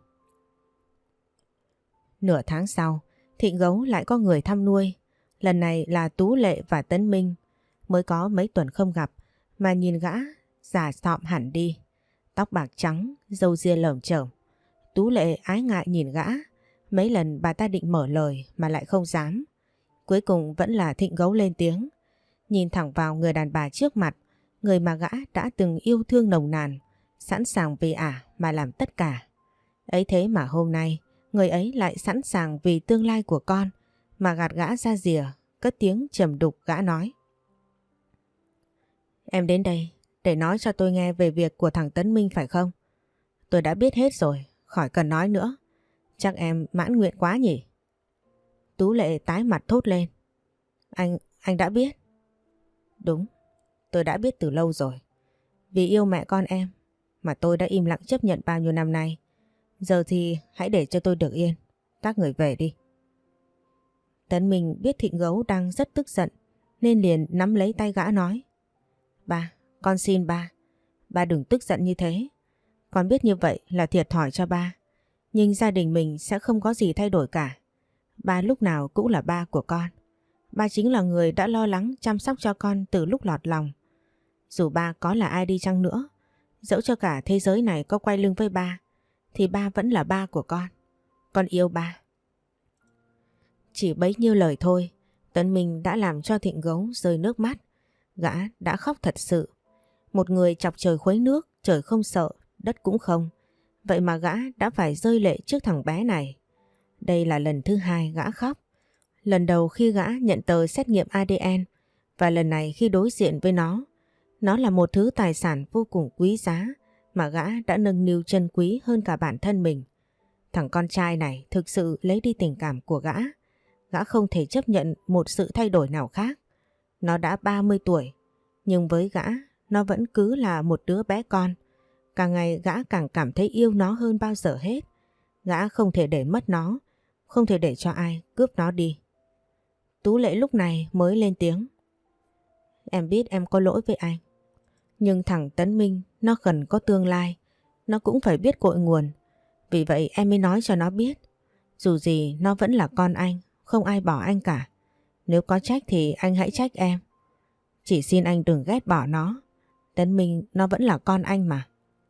Nửa tháng sau, Thịnh Gấu lại có người thăm nuôi. Lần này là Tú Lệ và Tấn Minh. Mới có mấy tuần không gặp mà nhìn gã già sọm hẳn đi. Tóc bạc trắng, râu ria lởm chởm. Tú Lệ ái ngại nhìn gã. Mấy lần bà ta định mở lời mà lại không dám. Cuối cùng vẫn là Thịnh Gấu lên tiếng. Nhìn thẳng vào người đàn bà trước mặt, người mà gã đã từng yêu thương nồng nàn, sẵn sàng vì ả mà làm tất cả. Ấy thế mà hôm nay, người ấy lại sẵn sàng vì tương lai của con mà gạt gã ra rìa, cất tiếng trầm đục gã nói. Em đến đây để nói cho tôi nghe về việc của thằng Tấn Minh phải không? Tôi đã biết hết rồi, khỏi cần nói nữa. Chắc em mãn nguyện quá nhỉ? Tú Lệ tái mặt thốt lên. Anh đã biết. Đúng, tôi đã biết từ lâu rồi. Vì yêu mẹ con em mà tôi đã im lặng chấp nhận bao nhiêu năm nay. Giờ thì hãy để cho tôi được yên. Các người về đi. Tấn Minh biết Thịnh Gấu đang rất tức giận nên liền nắm lấy tay gã nói: Ba, con xin ba. Ba đừng tức giận như thế. Con biết như vậy là thiệt thòi cho ba. Nhưng gia đình mình sẽ không có gì thay đổi cả. Ba lúc nào cũng là ba của con. Ba chính là người đã lo lắng chăm sóc cho con từ lúc lọt lòng. Dù ba có là ai đi chăng nữa, dẫu cho cả thế giới này có quay lưng với ba, thì ba vẫn là ba của con. Con yêu ba. Chỉ bấy nhiêu lời thôi, Tấn Minh đã làm cho Thịnh Gấu rơi nước mắt. Gã đã khóc thật sự. Một người chọc trời khuấy nước, trời không sợ, đất cũng không. Vậy mà gã đã phải rơi lệ trước thằng bé này. Đây là lần thứ hai gã khóc. Lần đầu khi gã nhận tờ xét nghiệm ADN và lần này khi đối diện với nó. Nó là một thứ tài sản vô cùng quý giá mà gã đã nâng niu trân quý hơn cả bản thân mình. Thằng con trai này thực sự lấy đi tình cảm của gã. Gã không thể chấp nhận một sự thay đổi nào khác. Nó đã 30 tuổi, nhưng với gã, nó vẫn cứ là một đứa bé con. Càng ngày gã càng cảm thấy yêu nó hơn bao giờ hết. Gã không thể để mất nó, không thể để cho ai cướp nó đi. Tú Lệ lúc này mới lên tiếng. Em biết em có lỗi với anh. Nhưng thằng Tấn Minh nó cần có tương lai. Nó cũng phải biết cội nguồn. Vì vậy em mới nói cho nó biết. Dù gì nó vẫn là con anh. Không ai bỏ anh cả. Nếu có trách thì anh hãy trách em. Chỉ xin anh đừng ghét bỏ nó. Tấn Minh nó vẫn là con anh mà.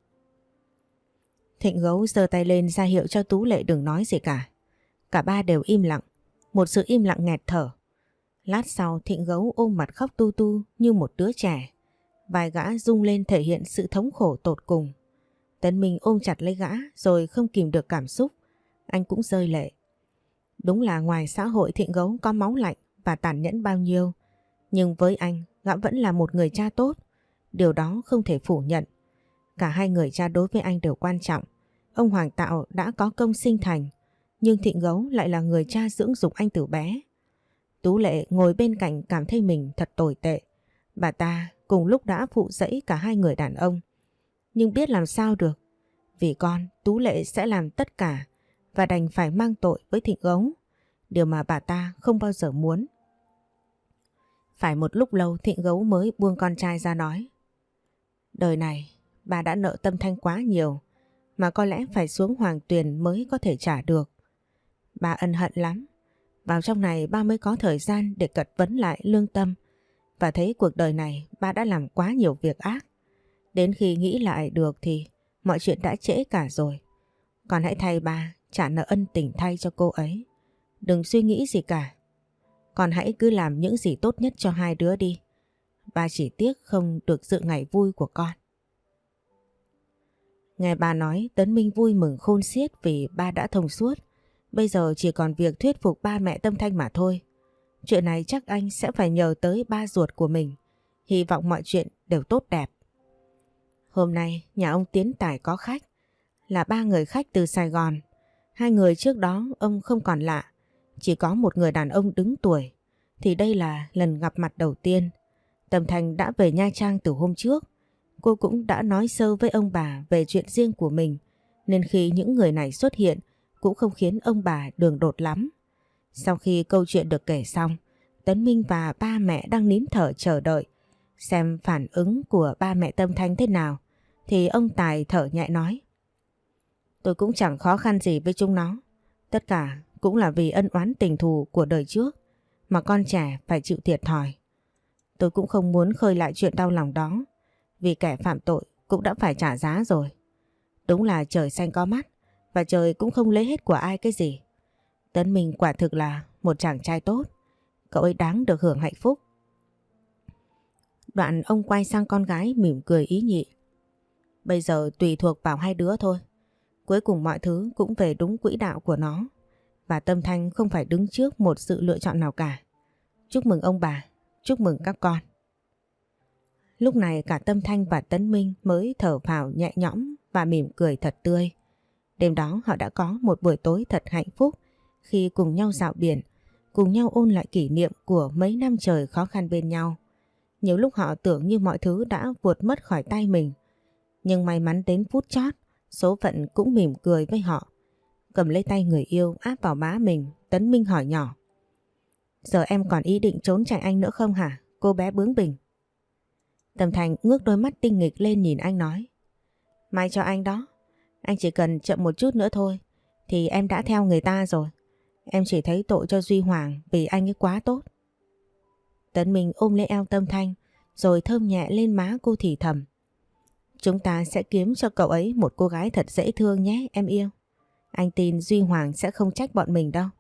Thịnh Gấu giơ tay lên ra hiệu cho Tú Lệ đừng nói gì cả. Cả ba đều im lặng. Một sự im lặng nghẹt thở. Lát sau Thịnh Gấu ôm mặt khóc tu tu như một đứa trẻ. Vai gã rung lên thể hiện sự thống khổ tột cùng. Tấn Minh ôm chặt lấy gã rồi không kìm được cảm xúc. Anh cũng rơi lệ. Đúng là ngoài xã hội Thịnh Gấu có máu lạnh và tàn nhẫn bao nhiêu. Nhưng với anh, gã vẫn là một người cha tốt. Điều đó không thể phủ nhận. Cả hai người cha đối với anh đều quan trọng. Ông Hoàng Tạo đã có công sinh thành. Nhưng Thịnh Gấu lại là người cha dưỡng dục anh từ bé. Tú Lệ ngồi bên cạnh cảm thấy mình thật tồi tệ. Bà ta cùng lúc đã phụ dẫy cả hai người đàn ông. Nhưng biết làm sao được. Vì con, Tú Lệ sẽ làm tất cả và đành phải mang tội với Thịnh Gấu. Điều mà bà ta không bao giờ muốn. Phải một lúc lâu Thịnh Gấu mới buông con trai ra nói. Đời này, bà đã nợ Tâm Thanh quá nhiều, mà có lẽ phải xuống Hoàng Tuyền mới có thể trả được. Bà ân hận lắm. Vào trong này ba mới có thời gian để cật vấn lại lương tâm và thấy cuộc đời này ba đã làm quá nhiều việc ác. Đến khi nghĩ lại được thì mọi chuyện đã trễ cả rồi. Còn hãy thay ba trả nợ ân tình thay cho cô ấy. Đừng suy nghĩ gì cả. Còn hãy cứ làm những gì tốt nhất cho hai đứa đi. Ba chỉ tiếc không được dự ngày vui của con. Nghe bà nói, Tấn Minh vui mừng khôn xiết vì ba đã thông suốt. Bây giờ chỉ còn việc thuyết phục ba mẹ Tâm Thanh mà thôi. Chuyện này chắc anh sẽ phải nhờ tới ba ruột của mình. Hy vọng mọi chuyện đều tốt đẹp. Hôm nay nhà ông Tiến Tài có khách. Là ba người khách từ Sài Gòn. Hai người trước đó ông không còn lạ. Chỉ có một người đàn ông đứng tuổi. Thì đây là lần gặp mặt đầu tiên. Tâm Thanh đã về Nha Trang từ hôm trước. Cô cũng đã nói sơ với ông bà về chuyện riêng của mình. Nên khi những người này xuất hiện cũng không khiến ông bà đường đột lắm. Sau khi câu chuyện được kể xong, Tấn Minh và ba mẹ đang nín thở chờ đợi xem phản ứng của ba mẹ Tâm Thanh thế nào. Thì ông Tài thở nhẹ nói. Tôi cũng chẳng khó khăn gì với chúng nó. Tất cả cũng là vì ân oán tình thù của đời trước mà con trẻ phải chịu thiệt thòi. Tôi cũng không muốn khơi lại chuyện đau lòng đó, vì kẻ phạm tội cũng đã phải trả giá rồi. Đúng là trời xanh có mắt và trời cũng không lấy hết của ai cái gì. Tấn Minh quả thực là một chàng trai tốt. Cậu ấy đáng được hưởng hạnh phúc. Đoạn ông quay sang con gái mỉm cười ý nhị. Bây giờ tùy thuộc vào hai đứa thôi. Cuối cùng mọi thứ cũng về đúng quỹ đạo của nó. Và Tâm Thanh không phải đứng trước một sự lựa chọn nào cả. Chúc mừng ông bà, chúc mừng các con. Lúc này cả Tâm Thanh và Tấn Minh mới thở phào nhẹ nhõm và mỉm cười thật tươi. Đêm đó họ đã có một buổi tối thật hạnh phúc khi cùng nhau dạo biển, cùng nhau ôn lại kỷ niệm của mấy năm trời khó khăn bên nhau. Nhiều lúc họ tưởng như mọi thứ đã vụt mất khỏi tay mình. Nhưng may mắn đến phút chót, số phận cũng mỉm cười với họ. Cầm lấy tay người yêu áp vào má mình, Tấn Minh hỏi nhỏ. Giờ em còn ý định trốn chạy anh nữa không hả, cô bé bướng bỉnh? Tâm Thanh ngước đôi mắt tinh nghịch lên nhìn anh nói. May cho anh đó, anh chỉ cần chậm một chút nữa thôi thì em đã theo người ta rồi. Em chỉ thấy tội cho Duy Hoàng vì anh ấy quá tốt. Tấn Minh ôm lấy eo Tâm Thanh rồi thơm nhẹ lên má cô thì thầm. Chúng ta sẽ kiếm cho cậu ấy một cô gái thật dễ thương nhé em yêu. Anh tin Duy Hoàng sẽ không trách bọn mình đâu.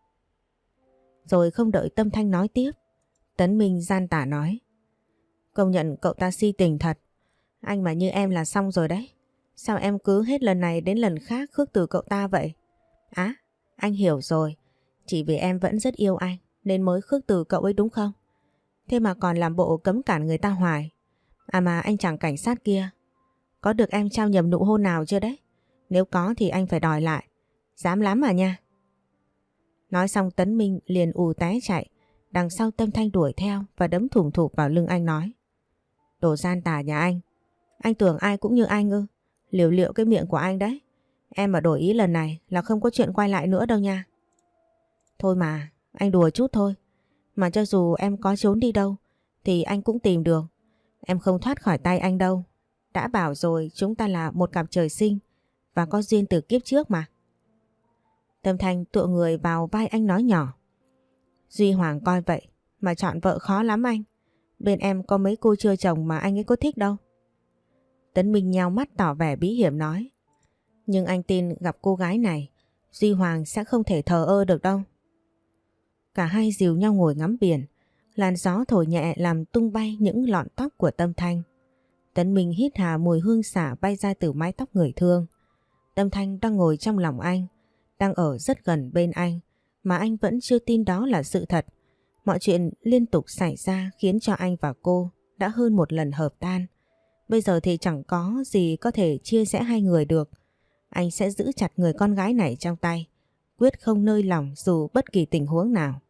Rồi không đợi Tâm Thanh nói tiếp, Tấn Minh gian tả nói. Công nhận cậu ta si tình thật. Anh mà như em là xong rồi đấy. Sao em cứ hết lần này đến lần khác khước từ cậu ta vậy? À, anh hiểu rồi. Chỉ vì em vẫn rất yêu anh nên mới khước từ cậu ấy đúng không? Thế mà còn làm bộ cấm cản người ta hoài. À mà anh chàng cảnh sát kia, có được em trao nhầm nụ hôn nào chưa đấy? Nếu có thì anh phải đòi lại. Dám lắm à nha. Nói xong Tấn Minh liền ù té chạy. Đằng sau Tâm Thanh đuổi theo và đấm thủng thụp vào lưng anh nói. Đồ gian tà nhà anh tưởng ai cũng như anh ư? Liều liệu cái miệng của anh đấy. Em mà đổi ý lần này là không có chuyện quay lại nữa đâu nha. Thôi mà, anh đùa chút thôi. Mà cho dù em có trốn đi đâu thì anh cũng tìm được. Em không thoát khỏi tay anh đâu. Đã bảo rồi, chúng ta là một cặp trời sinh và có duyên từ kiếp trước mà. Tâm Thanh tựa người vào vai anh nói nhỏ. Duy Hoàng coi vậy mà chọn vợ khó lắm anh. Bên em có mấy cô chưa chồng mà anh ấy có thích đâu. Tấn Minh nheo mắt tỏ vẻ bí hiểm nói. Nhưng anh tin gặp cô gái này, Duy Hoàng sẽ không thể thờ ơ được đâu. Cả hai dìu nhau ngồi ngắm biển. Làn gió thổi nhẹ làm tung bay những lọn tóc của Tâm Thanh. Tấn Minh hít hà mùi hương xả bay ra từ mái tóc người thương. Tâm Thanh đang ngồi trong lòng anh, đang ở rất gần bên anh, mà anh vẫn chưa tin đó là sự thật. Mọi chuyện liên tục xảy ra khiến cho anh và cô đã hơn một lần hợp tan. Bây giờ thì chẳng có gì có thể chia rẽ hai người được. Anh sẽ giữ chặt người con gái này trong tay, quyết không nơi lỏng dù bất kỳ tình huống nào.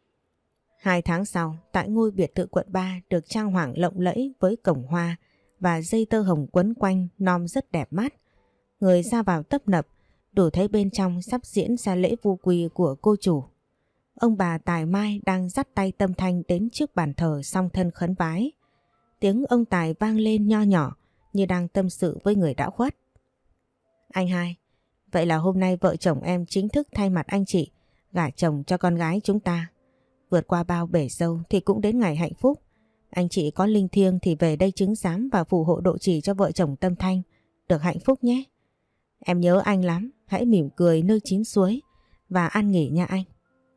2 tháng sau, tại ngôi biệt thự quận 3 được trang hoàng lộng lẫy với cổng hoa và dây tơ hồng quấn quanh nom rất đẹp mắt. Người ra vào tấp nập, đủ thấy bên trong sắp diễn ra lễ vu quy của cô chủ. Ông bà Tài Mai đang dắt tay Tâm Thanh đến trước bàn thờ song thân khấn vái. Tiếng ông Tài vang lên nho nhỏ như đang tâm sự với người đã khuất. Anh hai, vậy là hôm nay vợ chồng em chính thức thay mặt anh chị gả chồng cho con gái chúng ta. Vượt qua bao bể dâu thì cũng đến ngày hạnh phúc. Anh chị có linh thiêng thì về đây chứng giám và phù hộ độ trì cho vợ chồng Tâm Thanh được hạnh phúc nhé. Em nhớ anh lắm, hãy mỉm cười nơi chín suối và an nghỉ nha anh.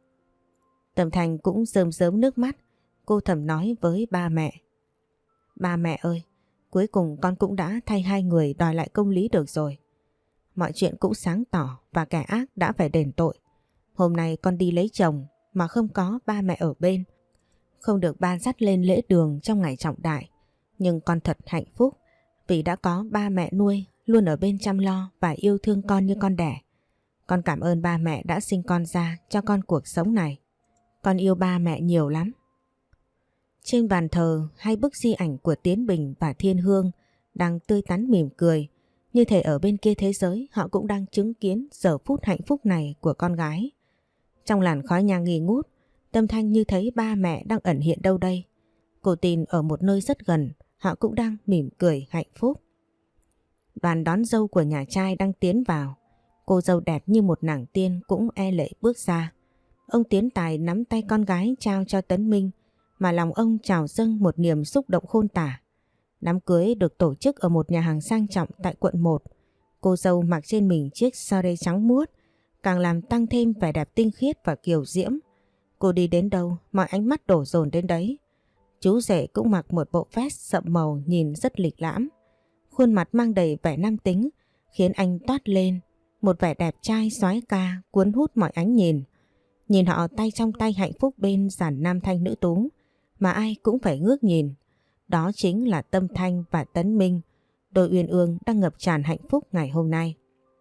Tâm Thanh cũng rơm rớm nước mắt, cô thầm nói với ba mẹ. Ba mẹ ơi, cuối cùng con cũng đã thay hai người đòi lại công lý được rồi. Mọi chuyện cũng sáng tỏ và kẻ ác đã phải đền tội. Hôm nay con đi lấy chồng mà không có ba mẹ ở bên, không được ban dắt lên lễ đường trong ngày trọng đại. Nhưng con thật hạnh phúc vì đã có ba mẹ nuôi luôn ở bên chăm lo và yêu thương con như con đẻ. Con cảm ơn ba mẹ đã sinh con ra cho con cuộc sống này. Con yêu ba mẹ nhiều lắm. Trên bàn thờ, hai bức di ảnh của Tiến Bình và Thiên Hương đang tươi tắn mỉm cười. Như thể ở bên kia thế giới họ cũng đang chứng kiến giờ phút hạnh phúc này của con gái. Trong làn khói nhang nghi ngút, Tâm Thanh như thấy ba mẹ đang ẩn hiện đâu đây. Cô tin ở một nơi rất gần, họ cũng đang mỉm cười hạnh phúc. Đoàn đón dâu của nhà trai đang tiến vào. Cô dâu đẹp như một nàng tiên cũng e lệ bước ra. Ông Tiến Tài nắm tay con gái trao cho Tấn Minh, mà lòng ông trào dâng một niềm xúc động khôn tả. Đám cưới được tổ chức ở một nhà hàng sang trọng tại quận 1. Cô dâu mặc trên mình chiếc sare trắng muốt, càng làm tăng thêm vẻ đẹp tinh khiết và kiều diễm. Cô đi đến đâu, mọi ánh mắt đổ dồn đến đấy. Chú rể cũng mặc một bộ vest sậm màu nhìn rất lịch lãm. Khuôn mặt mang đầy vẻ nam tính, khiến anh toát lên một vẻ đẹp trai soái ca cuốn hút mọi ánh nhìn. Nhìn họ tay trong tay hạnh phúc bên dàn nam thanh nữ tú, mà ai cũng phải ngước nhìn. Đó chính là Tâm Thanh và Tấn Minh, đôi uyên ương đang ngập tràn hạnh phúc ngày hôm nay.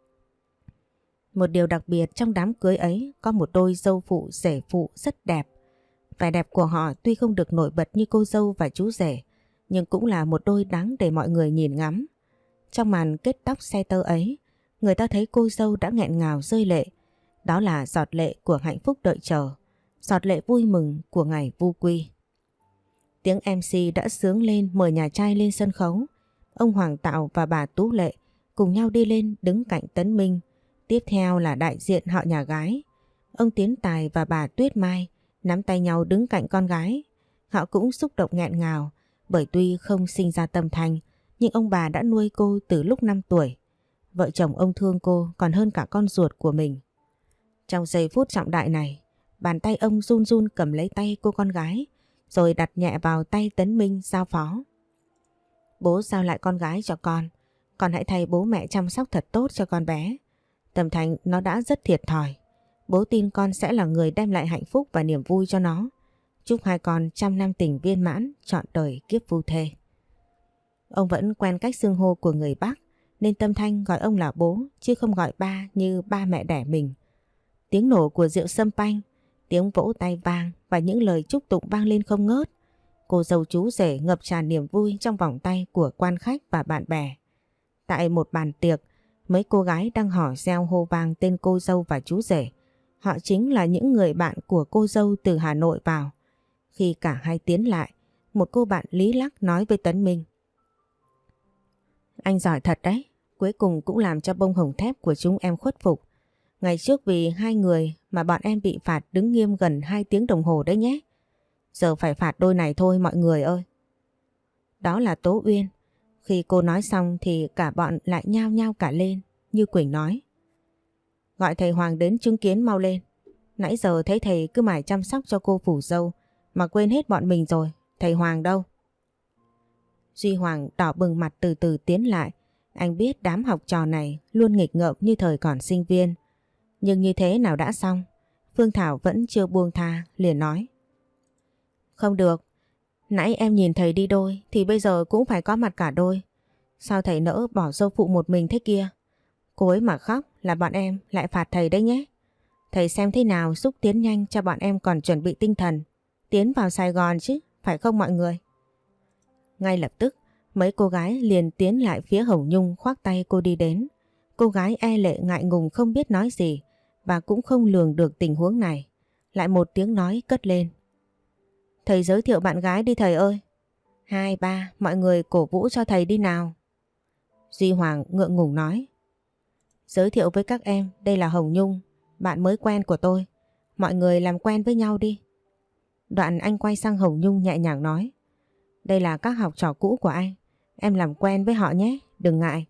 Một điều đặc biệt trong đám cưới ấy có một đôi dâu phụ rể phụ rất đẹp. Vẻ đẹp của họ tuy không được nổi bật như cô dâu và chú rể, nhưng cũng là một đôi đáng để mọi người nhìn ngắm. Trong màn kết tóc xe tơ ấy, người ta thấy cô dâu đã nghẹn ngào rơi lệ. Đó là giọt lệ của hạnh phúc đợi chờ, giọt lệ vui mừng của ngày vu quy. Tiếng MC đã xướng lên mời nhà trai lên sân khấu. Ông Hoàng Tạo và bà Tú Lệ cùng nhau đi lên đứng cạnh Tấn Minh. Tiếp theo là đại diện họ nhà gái. Ông Tiến Tài và bà Tuyết Mai nắm tay nhau đứng cạnh con gái. Họ cũng xúc động nghẹn ngào, bởi tuy không sinh ra Tâm Thanh, nhưng ông bà đã nuôi cô từ lúc 5 tuổi. Vợ chồng ông thương cô còn hơn cả con ruột của mình. Trong giây phút trọng đại này, bàn tay ông run run cầm lấy tay cô con gái, rồi đặt nhẹ vào tay Tấn Minh giao phó. Bố giao lại con gái cho con hãy thay bố mẹ chăm sóc thật tốt cho con bé. Tâm Thanh nó đã rất thiệt thòi. Bố tin con sẽ là người đem lại hạnh phúc và niềm vui cho nó. Chúc hai con trăm năm tình viên mãn, trọn đời kiếp phu thê. Ông vẫn quen cách xưng hô của người Bắc, nên Tâm Thanh gọi ông là bố chứ không gọi ba như ba mẹ đẻ mình. Tiếng nổ của rượu sâm panh, tiếng vỗ tay vang và những lời chúc tụng vang lên không ngớt. Cô dâu chú rể ngập tràn niềm vui trong vòng tay của quan khách và bạn bè. Tại một bàn tiệc, mấy cô gái đang hò reo hô vang tên cô dâu và chú rể. Họ chính là những người bạn của cô dâu từ Hà Nội vào. Khi cả hai tiến lại, một cô bạn lý lắc nói với Tấn Minh. Anh giỏi thật đấy, cuối cùng cũng làm cho bông hồng thép của chúng em khuất phục. Ngày trước vì hai người mà bọn em bị phạt đứng nghiêm gần 2 tiếng đồng hồ đấy nhé. Giờ phải phạt đôi này thôi mọi người ơi. Đó là Tố Uyên. Khi cô nói xong thì cả bọn lại nhao nhao cả lên, như Quỳnh nói. Gọi thầy Hoàng đến chứng kiến mau lên. Nãy giờ thấy thầy cứ mải chăm sóc cho cô phủ dâu mà quên hết bọn mình rồi. Thầy Hoàng đâu? Duy Hoàng đỏ bừng mặt từ từ tiến lại. Anh biết đám học trò này luôn nghịch ngợm như thời còn sinh viên. Nhưng như thế nào đã xong? Phương Thảo vẫn chưa buông tha, liền nói. Không được, nãy em nhìn thầy đi đôi thì bây giờ cũng phải có mặt cả đôi. Sao thầy nỡ bỏ dâu phụ một mình thế kia? Cô ấy mà khóc là bọn em lại phạt thầy đấy nhé. Thầy xem thế nào xúc tiến nhanh cho bọn em còn chuẩn bị tinh thần. Tiến vào Sài Gòn chứ, phải không mọi người? Ngay lập tức, mấy cô gái liền tiến lại phía Hồng Nhung khoác tay cô đi đến. Cô gái e lệ ngại ngùng không biết nói gì và cũng không lường được tình huống này. Lại một tiếng nói cất lên. Thầy giới thiệu bạn gái đi thầy ơi. 2, 3, mọi người cổ vũ cho thầy đi nào. Duy Hoàng ngượng ngùng nói. Giới thiệu với các em, đây là Hồng Nhung, bạn mới quen của tôi. Mọi người làm quen với nhau đi. Đoạn anh quay sang Hồng Nhung nhẹ nhàng nói. Đây là các học trò cũ của anh. Em làm quen với họ nhé, đừng ngại.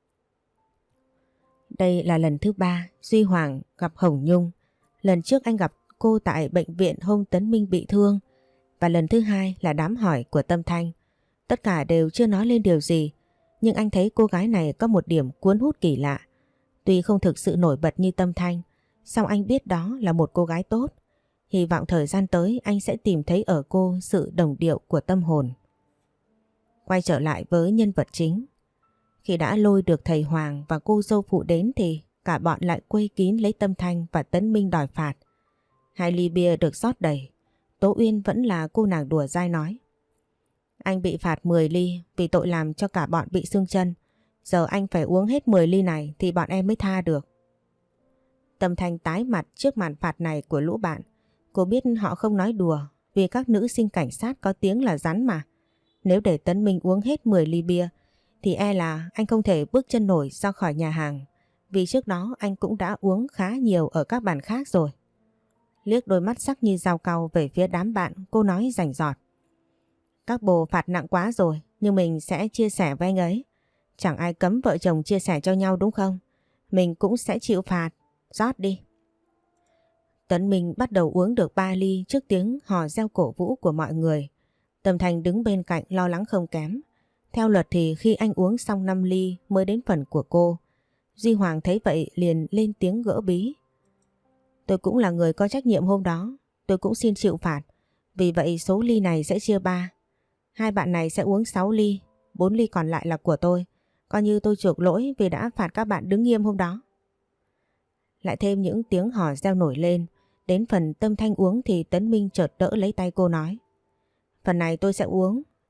Đây là lần thứ 3 Duy Hoàng gặp Hồng Nhung. Lần trước anh gặp cô tại bệnh viện hôm Tấn Minh bị thương. Và lần thứ 2 là đám hỏi của Tâm Thanh. Tất cả đều chưa nói lên điều gì. Nhưng anh thấy cô gái này có một điểm cuốn hút kỳ lạ. Tuy không thực sự nổi bật như Tâm Thanh, song anh biết đó là một cô gái tốt. Hy vọng thời gian tới anh sẽ tìm thấy ở cô sự đồng điệu của tâm hồn. Quay trở lại với nhân vật chính. Khi đã lôi được thầy Hoàng và cô dâu phụ đến thì cả bọn lại quây kín lấy Tâm Thanh và Tấn Minh đòi phạt. 2 ly bia được rót đầy. Tố Uyên vẫn là cô nàng đùa dai nói. Anh bị phạt 10 ly vì tội làm cho cả bọn bị xương chân. Giờ anh phải uống hết 10 ly này thì bọn em mới tha được. Tâm Thanh tái mặt trước màn phạt này của lũ bạn. Cô biết họ không nói đùa vì các nữ sinh cảnh sát có tiếng là rắn mà. Nếu để Tấn Minh uống hết 10 ly bia thì e là anh không thể bước chân nổi ra khỏi nhà hàng. Vì trước đó anh cũng đã uống khá nhiều ở các bàn khác rồi. Liếc đôi mắt sắc như dao cau về phía đám bạn, cô nói rành rọt. Các bồ phạt nặng quá rồi, nhưng mình sẽ chia sẻ với anh ấy. Chẳng ai cấm vợ chồng chia sẻ cho nhau đúng không? Mình cũng sẽ chịu phạt, rót đi. Tấn Minh bắt đầu uống được 3 ly trước tiếng hò reo cổ vũ của mọi người. Tâm Thanh đứng bên cạnh lo lắng không kém. Theo luật thì khi anh uống xong 5 ly mới đến phần của cô. Duy Hoàng thấy vậy liền lên tiếng gỡ bí. Tôi cũng là người có trách nhiệm hôm đó, tôi cũng xin chịu phạt. Vì vậy số ly này sẽ chia 3. 2 bạn này sẽ uống 6 ly, 4 ly còn lại là của tôi. Coi như tôi chuộc lỗi vì đã phạt các bạn đứng nghiêm hôm đó. Lại thêm những tiếng hò reo nổi lên. Đến phần Tâm Thanh uống thì Tấn Minh chợt đỡ lấy tay cô nói. Phần này tôi sẽ uống,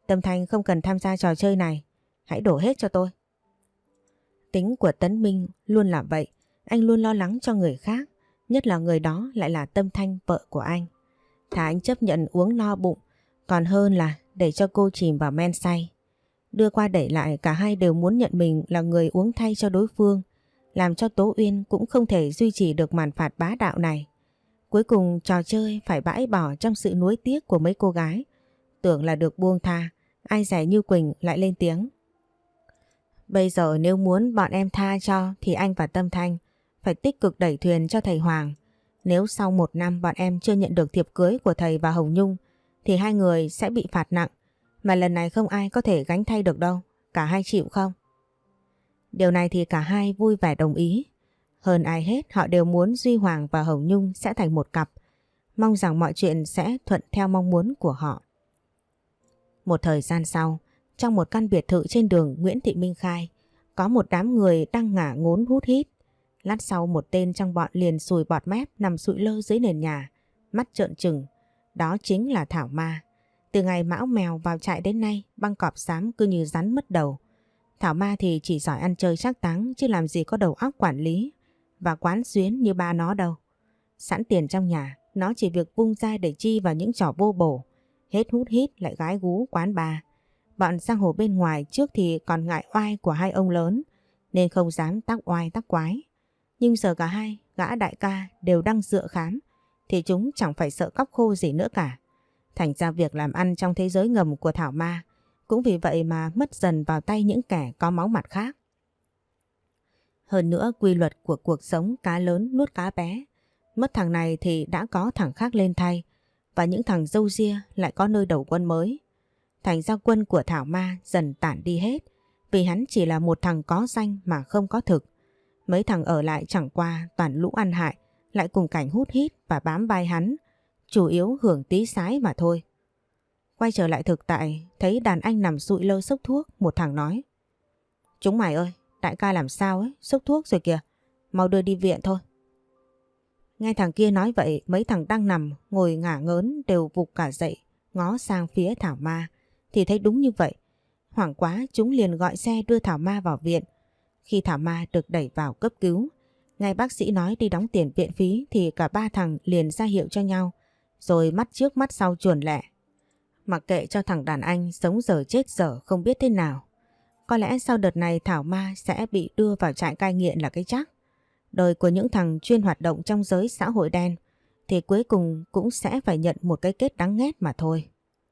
Tâm Thanh không cần tham gia trò chơi này. Hãy đổ hết cho tôi. Tính của Tấn Minh luôn là vậy. Anh luôn lo lắng cho người khác. Nhất là người đó lại là Tâm Thanh, vợ của anh. Thà anh chấp nhận uống no bụng, còn hơn là để cho cô chìm vào men say. Đưa qua đẩy lại cả hai đều muốn nhận mình là người uống thay cho đối phương, làm cho Tố Uyên cũng không thể duy trì được màn phạt bá đạo này. Cuối cùng trò chơi phải bãi bỏ trong sự nuối tiếc của mấy cô gái. Tưởng là được buông tha, ai dè như Quỳnh lại lên tiếng. Bây giờ nếu muốn bọn em tha cho thì anh và Tâm Thanh phải tích cực đẩy thuyền cho thầy Hoàng. Nếu sau 1 năm bọn em chưa nhận được thiệp cưới của thầy và Hồng Nhung thì hai người sẽ bị phạt nặng. Mà lần này không ai có thể gánh thay được đâu. Cả hai chịu không? Điều này thì cả hai vui vẻ đồng ý. Hơn ai hết họ đều muốn Duy Hoàng và Hồng Nhung sẽ thành một cặp. Mong rằng mọi chuyện sẽ thuận theo mong muốn của họ. Một thời gian sau, trong một căn biệt thự trên đường Nguyễn Thị Minh Khai, có một đám người đang ngả ngốn hút hít. Lát sau một tên trong bọn liền sùi bọt mép nằm sụi lơ dưới nền nhà, mắt trợn trừng. Đó chính là Thảo Ma. Từ ngày Mão Mèo vào trại đến nay, băng cọp xám cứ như rắn mất đầu. Thảo Ma thì chỉ giỏi ăn chơi trác táng chứ làm gì có đầu óc quản lý và quán xuyến như ba nó đâu. Sẵn tiền trong nhà, nó chỉ việc vung ra để chi vào những trò vô bổ. Hết hút hít lại gái gú quán bar. Bọn giang hồ bên ngoài trước thì còn ngại oai của hai ông lớn nên không dám tác oai tác quái. Nhưng giờ cả hai gã đại ca đều đang dựa khám thì chúng chẳng phải sợ cóc khô gì nữa cả. Thành ra việc làm ăn trong thế giới ngầm của Thảo Ma cũng vì vậy mà mất dần vào tay những kẻ có máu mặt khác. Hơn nữa quy luật của cuộc sống cá lớn nuốt cá bé. Mất thằng này thì đã có thằng khác lên thay và những thằng râu ria lại có nơi đầu quân mới. Thành ra quân của Thảo Ma dần tản đi hết vì hắn chỉ là một thằng có danh mà không có thực. Mấy thằng ở lại chẳng qua toàn lũ ăn hại lại cùng cảnh hút hít và bám vai hắn, chủ yếu hưởng tí sái mà thôi. Quay trở lại thực tại, thấy đàn anh nằm sụi lơ xốc thuốc, một thằng nói. Chúng mày ơi, đại ca làm sao ấy, xốc thuốc rồi kìa, mau đưa đi viện thôi. Nghe thằng kia nói vậy, mấy thằng đang nằm ngồi ngả ngớn đều vụt cả dậy, ngó sang phía Thảo Ma thì thấy đúng như vậy. Hoảng quá chúng liền gọi xe đưa Thảo Ma vào viện. Khi Thảo Ma được đẩy vào cấp cứu, ngay bác sĩ nói đi đóng tiền viện phí thì cả ba thằng liền ra hiệu cho nhau, rồi mắt trước mắt sau chuồn lẹ. Mặc kệ cho thằng đàn anh sống dở chết dở không biết thế nào. Có lẽ sau đợt này Thảo Ma sẽ bị đưa vào trại cai nghiện là cái chắc. Đời của những thằng chuyên hoạt động trong giới xã hội đen thì cuối cùng cũng sẽ phải nhận một cái kết đáng ghét mà thôi.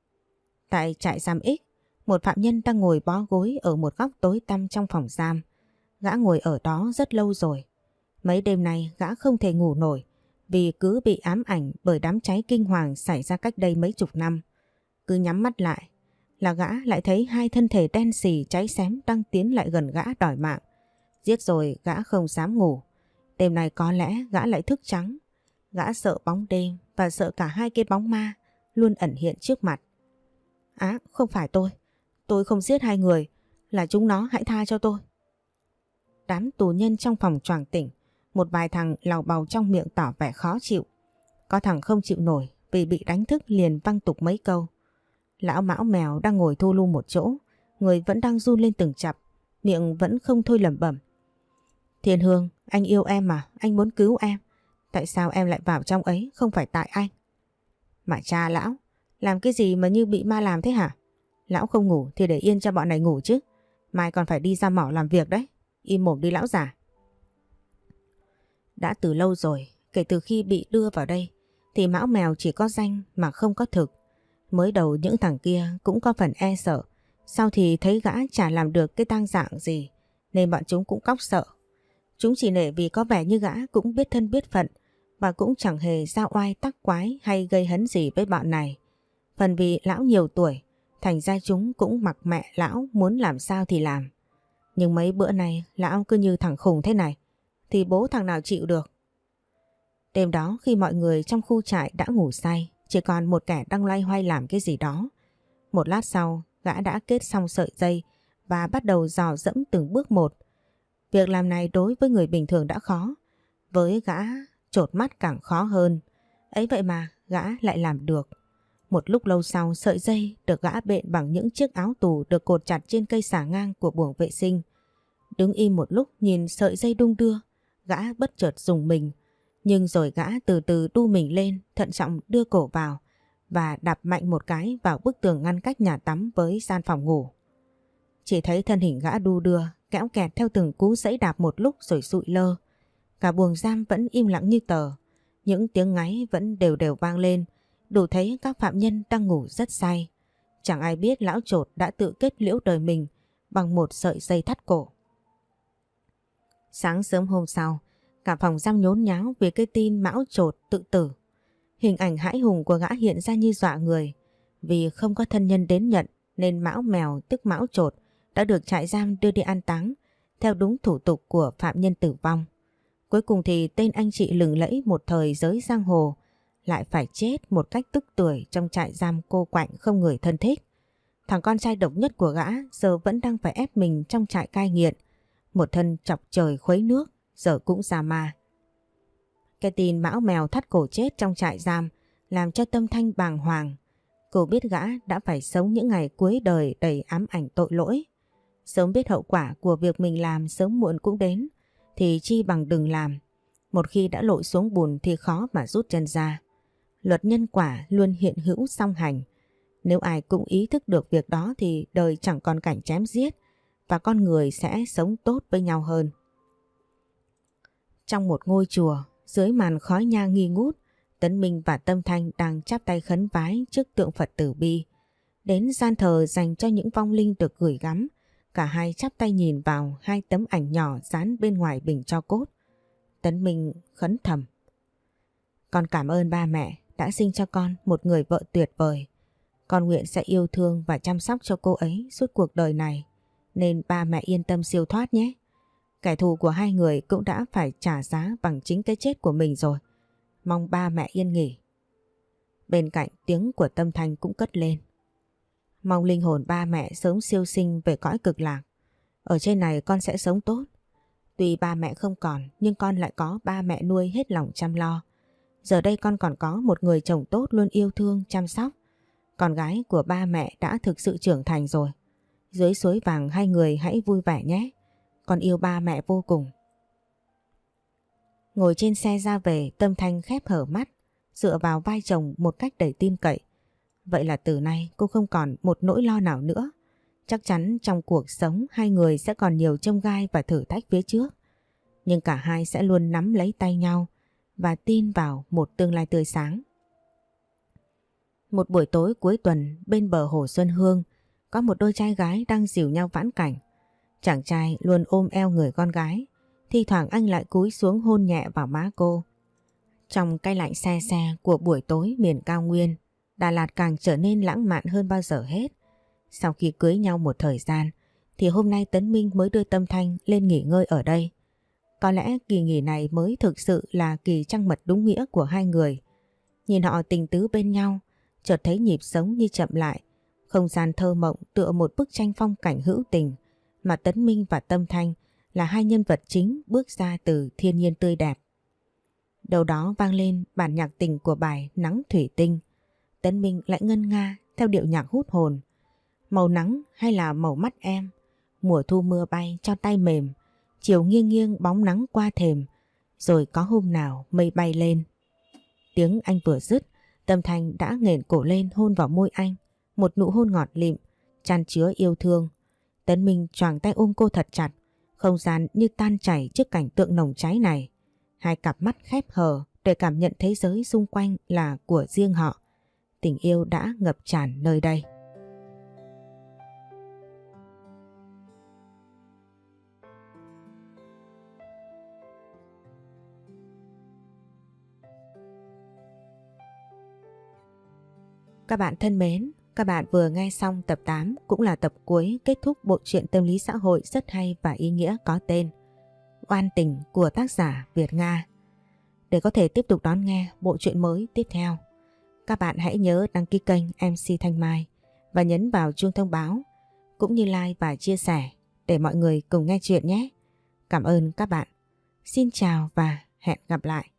Tại trại giam X, một phạm nhân đang ngồi bó gối ở một góc tối tăm trong phòng giam. Gã ngồi ở đó rất lâu rồi. Mấy đêm nay gã không thể ngủ nổi vì cứ bị ám ảnh bởi đám cháy kinh hoàng xảy ra cách đây mấy chục năm. Cứ nhắm mắt lại là gã lại thấy hai thân thể đen xì cháy xém đang tiến lại gần gã đòi mạng. Giết rồi gã không dám ngủ. Đêm này có lẽ gã lại thức trắng. Gã sợ bóng đêm và sợ cả hai cái bóng ma luôn ẩn hiện trước mặt. Không phải tôi không giết hai người, là chúng nó, hãy tha cho tôi. Đám tù nhân trong phòng choàng tỉnh, một vài thằng lào bào trong miệng tỏ vẻ khó chịu. Có thằng không chịu nổi vì bị đánh thức liền văng tục mấy câu. Lão Mão Mèo đang ngồi thu lu một chỗ, người vẫn đang run lên từng chập, miệng vẫn không thôi lẩm bẩm. Thiên Hương, anh yêu em mà, anh muốn cứu em. Tại sao em lại vào trong ấy, không phải tại anh? Mà cha lão, làm cái gì mà như bị ma làm thế hả? Lão không ngủ thì để yên cho bọn này ngủ chứ. Mai còn phải đi ra mỏ làm việc đấy. Im mồm đi lão già. Đã từ lâu rồi, kể từ khi bị đưa vào đây, thì Mão Mèo chỉ có danh mà không có thực. Mới đầu những thằng kia cũng có phần e sợ. Sau thì thấy gã chả làm được cái tang dạng gì, nên bọn chúng cũng cóc sợ. Chúng chỉ nể vì có vẻ như gã cũng biết thân biết phận và cũng chẳng hề ra oai tắc quái hay gây hấn gì với bọn này. Phần vì lão nhiều tuổi, thành ra chúng cũng mặc mẹ lão muốn làm sao thì làm. Nhưng mấy bữa nay lão cứ như thằng khùng thế này, thì bố thằng nào chịu được. Đêm đó khi mọi người trong khu trại đã ngủ say, chỉ còn một kẻ đang loay hoay làm cái gì đó. Một lát sau, gã đã kết xong sợi dây và bắt đầu dò dẫm từng bước một. Việc làm này đối với người bình thường đã khó, với gã chột mắt càng khó hơn. Ấy vậy mà gã lại làm được. Một lúc lâu sau, sợi dây được gã bện bằng những chiếc áo tù được cột chặt trên cây xà ngang của buồng vệ sinh. Đứng im một lúc nhìn sợi dây đung đưa, gã bất chợt rùng mình. Nhưng rồi gã từ từ đu mình lên, thận trọng đưa cổ vào và đạp mạnh một cái vào bức tường ngăn cách nhà tắm với gian phòng ngủ. Chỉ thấy thân hình gã đu đưa, kéo kẹt theo từng cú giẫy đạp một lúc rồi sụi lơ. Cả buồng giam vẫn im lặng như tờ. Những tiếng ngáy vẫn đều đều vang lên, đủ thấy các phạm nhân đang ngủ rất say. Chẳng ai biết lão chột đã tự kết liễu đời mình bằng một sợi dây thắt cổ. Sáng sớm hôm sau, cả phòng giam nhốn nháo vì cái tin Mão Chột tự tử. Hình ảnh hãi hùng của gã hiện ra như dọa người. Vì không có thân nhân đến nhận nên Mão Mèo tức Mão Chột đã được trại giam đưa đi an táng theo đúng thủ tục của phạm nhân tử vong. Cuối cùng thì tên anh chị lừng lẫy một thời giới giang hồ lại phải chết một cách tức tưởi trong trại giam cô quạnh không người thân thích. Thằng con trai độc nhất của gã giờ vẫn đang phải ép mình trong trại cai nghiện. Một thân chọc trời khuấy nước, giờ cũng già ma. Cái tin Mão Mèo thắt cổ chết trong trại giam làm cho Tâm Thanh bàng hoàng. Cô biết gã đã phải sống những ngày cuối đời đầy ám ảnh tội lỗi. Sớm biết hậu quả của việc mình làm sớm muộn cũng đến, thì chi bằng đừng làm. Một khi đã lội xuống bùn thì khó mà rút chân ra. Luật nhân quả luôn hiện hữu song hành. Nếu ai cũng ý thức được việc đó thì đời chẳng còn cảnh chém giết và con người sẽ sống tốt với nhau hơn. Trong một ngôi chùa, dưới màn khói nhang nghi ngút, Tấn Minh và Tâm Thanh đang chắp tay khấn vái trước tượng Phật Từ Bi. Đến gian thờ dành cho những vong linh được gửi gắm, cả hai chắp tay nhìn vào hai tấm ảnh nhỏ dán bên ngoài bình tro cốt. Tấn Minh khấn thầm: Con cảm ơn ba mẹ đã sinh cho con một người vợ tuyệt vời. Con nguyện sẽ yêu thương và chăm sóc cho cô ấy suốt cuộc đời này, nên ba mẹ yên tâm siêu thoát nhé. Kẻ thù của hai người cũng đã phải trả giá bằng chính cái chết của mình rồi. Mong ba mẹ yên nghỉ. Bên cạnh tiếng của Tâm Thanh cũng cất lên: Mong linh hồn ba mẹ sớm siêu sinh về cõi cực lạc. Ở trên này con sẽ sống tốt. Tuy ba mẹ không còn nhưng con lại có ba mẹ nuôi hết lòng chăm lo. Giờ đây con còn có một người chồng tốt luôn yêu thương chăm sóc. Con gái của ba mẹ đã thực sự trưởng thành rồi. Dưới suối vàng hai người hãy vui vẻ nhé. Con yêu ba mẹ vô cùng. Ngồi trên xe ra về, Tâm Thanh khép hở mắt, dựa vào vai chồng một cách đầy tin cậy. Vậy là từ nay cô không còn một nỗi lo nào nữa. Chắc chắn trong cuộc sống hai người sẽ còn nhiều chông gai và thử thách phía trước. Nhưng cả hai sẽ luôn nắm lấy tay nhau và tin vào một tương lai tươi sáng. Một buổi tối cuối tuần bên bờ hồ Xuân Hương, có một đôi trai gái đang dìu nhau vãn cảnh. Chàng trai luôn ôm eo người con gái, thi thoảng anh lại cúi xuống hôn nhẹ vào má cô. Trong cái lạnh se se của buổi tối miền cao nguyên, Đà Lạt càng trở nên lãng mạn hơn bao giờ hết. Sau khi cưới nhau một thời gian, thì hôm nay Tấn Minh mới đưa Tâm Thanh lên nghỉ ngơi ở đây. Có lẽ kỳ nghỉ này mới thực sự là kỳ trăng mật đúng nghĩa của hai người. Nhìn họ tình tứ bên nhau, chợt thấy nhịp sống như chậm lại, không gian thơ mộng tựa một bức tranh phong cảnh hữu tình, mà Tấn Minh và Tâm Thanh là hai nhân vật chính bước ra từ thiên nhiên tươi đẹp. Đầu đó vang lên bản nhạc tình của bài Nắng Thủy Tinh. Tấn Minh lại ngân nga theo điệu nhạc hút hồn. Màu nắng hay là màu mắt em, mùa thu mưa bay cho tay mềm, chiều nghiêng nghiêng bóng nắng qua thềm, rồi có hôm nào mây bay lên. Tiếng anh vừa dứt, Tâm Thanh đã nghển cổ lên hôn vào môi anh, một nụ hôn ngọt lịm, chan chứa yêu thương. Tấn Minh choàng tay ôm cô thật chặt, không gian như tan chảy trước cảnh tượng nồng cháy này. Hai cặp mắt khép hờ để cảm nhận thế giới xung quanh là của riêng họ. Tình yêu đã ngập tràn nơi đây. Các bạn thân mến, các bạn vừa nghe xong tập 8 cũng là tập cuối kết thúc bộ truyện tâm lý xã hội rất hay và ý nghĩa có tên Oan Tình của tác giả Việt Nga. Để có thể tiếp tục đón nghe bộ truyện mới tiếp theo, các bạn hãy nhớ đăng ký kênh MC Thanh Mai và nhấn vào chuông thông báo, cũng như like và chia sẻ để mọi người cùng nghe chuyện nhé. Cảm ơn các bạn. Xin chào và hẹn gặp lại.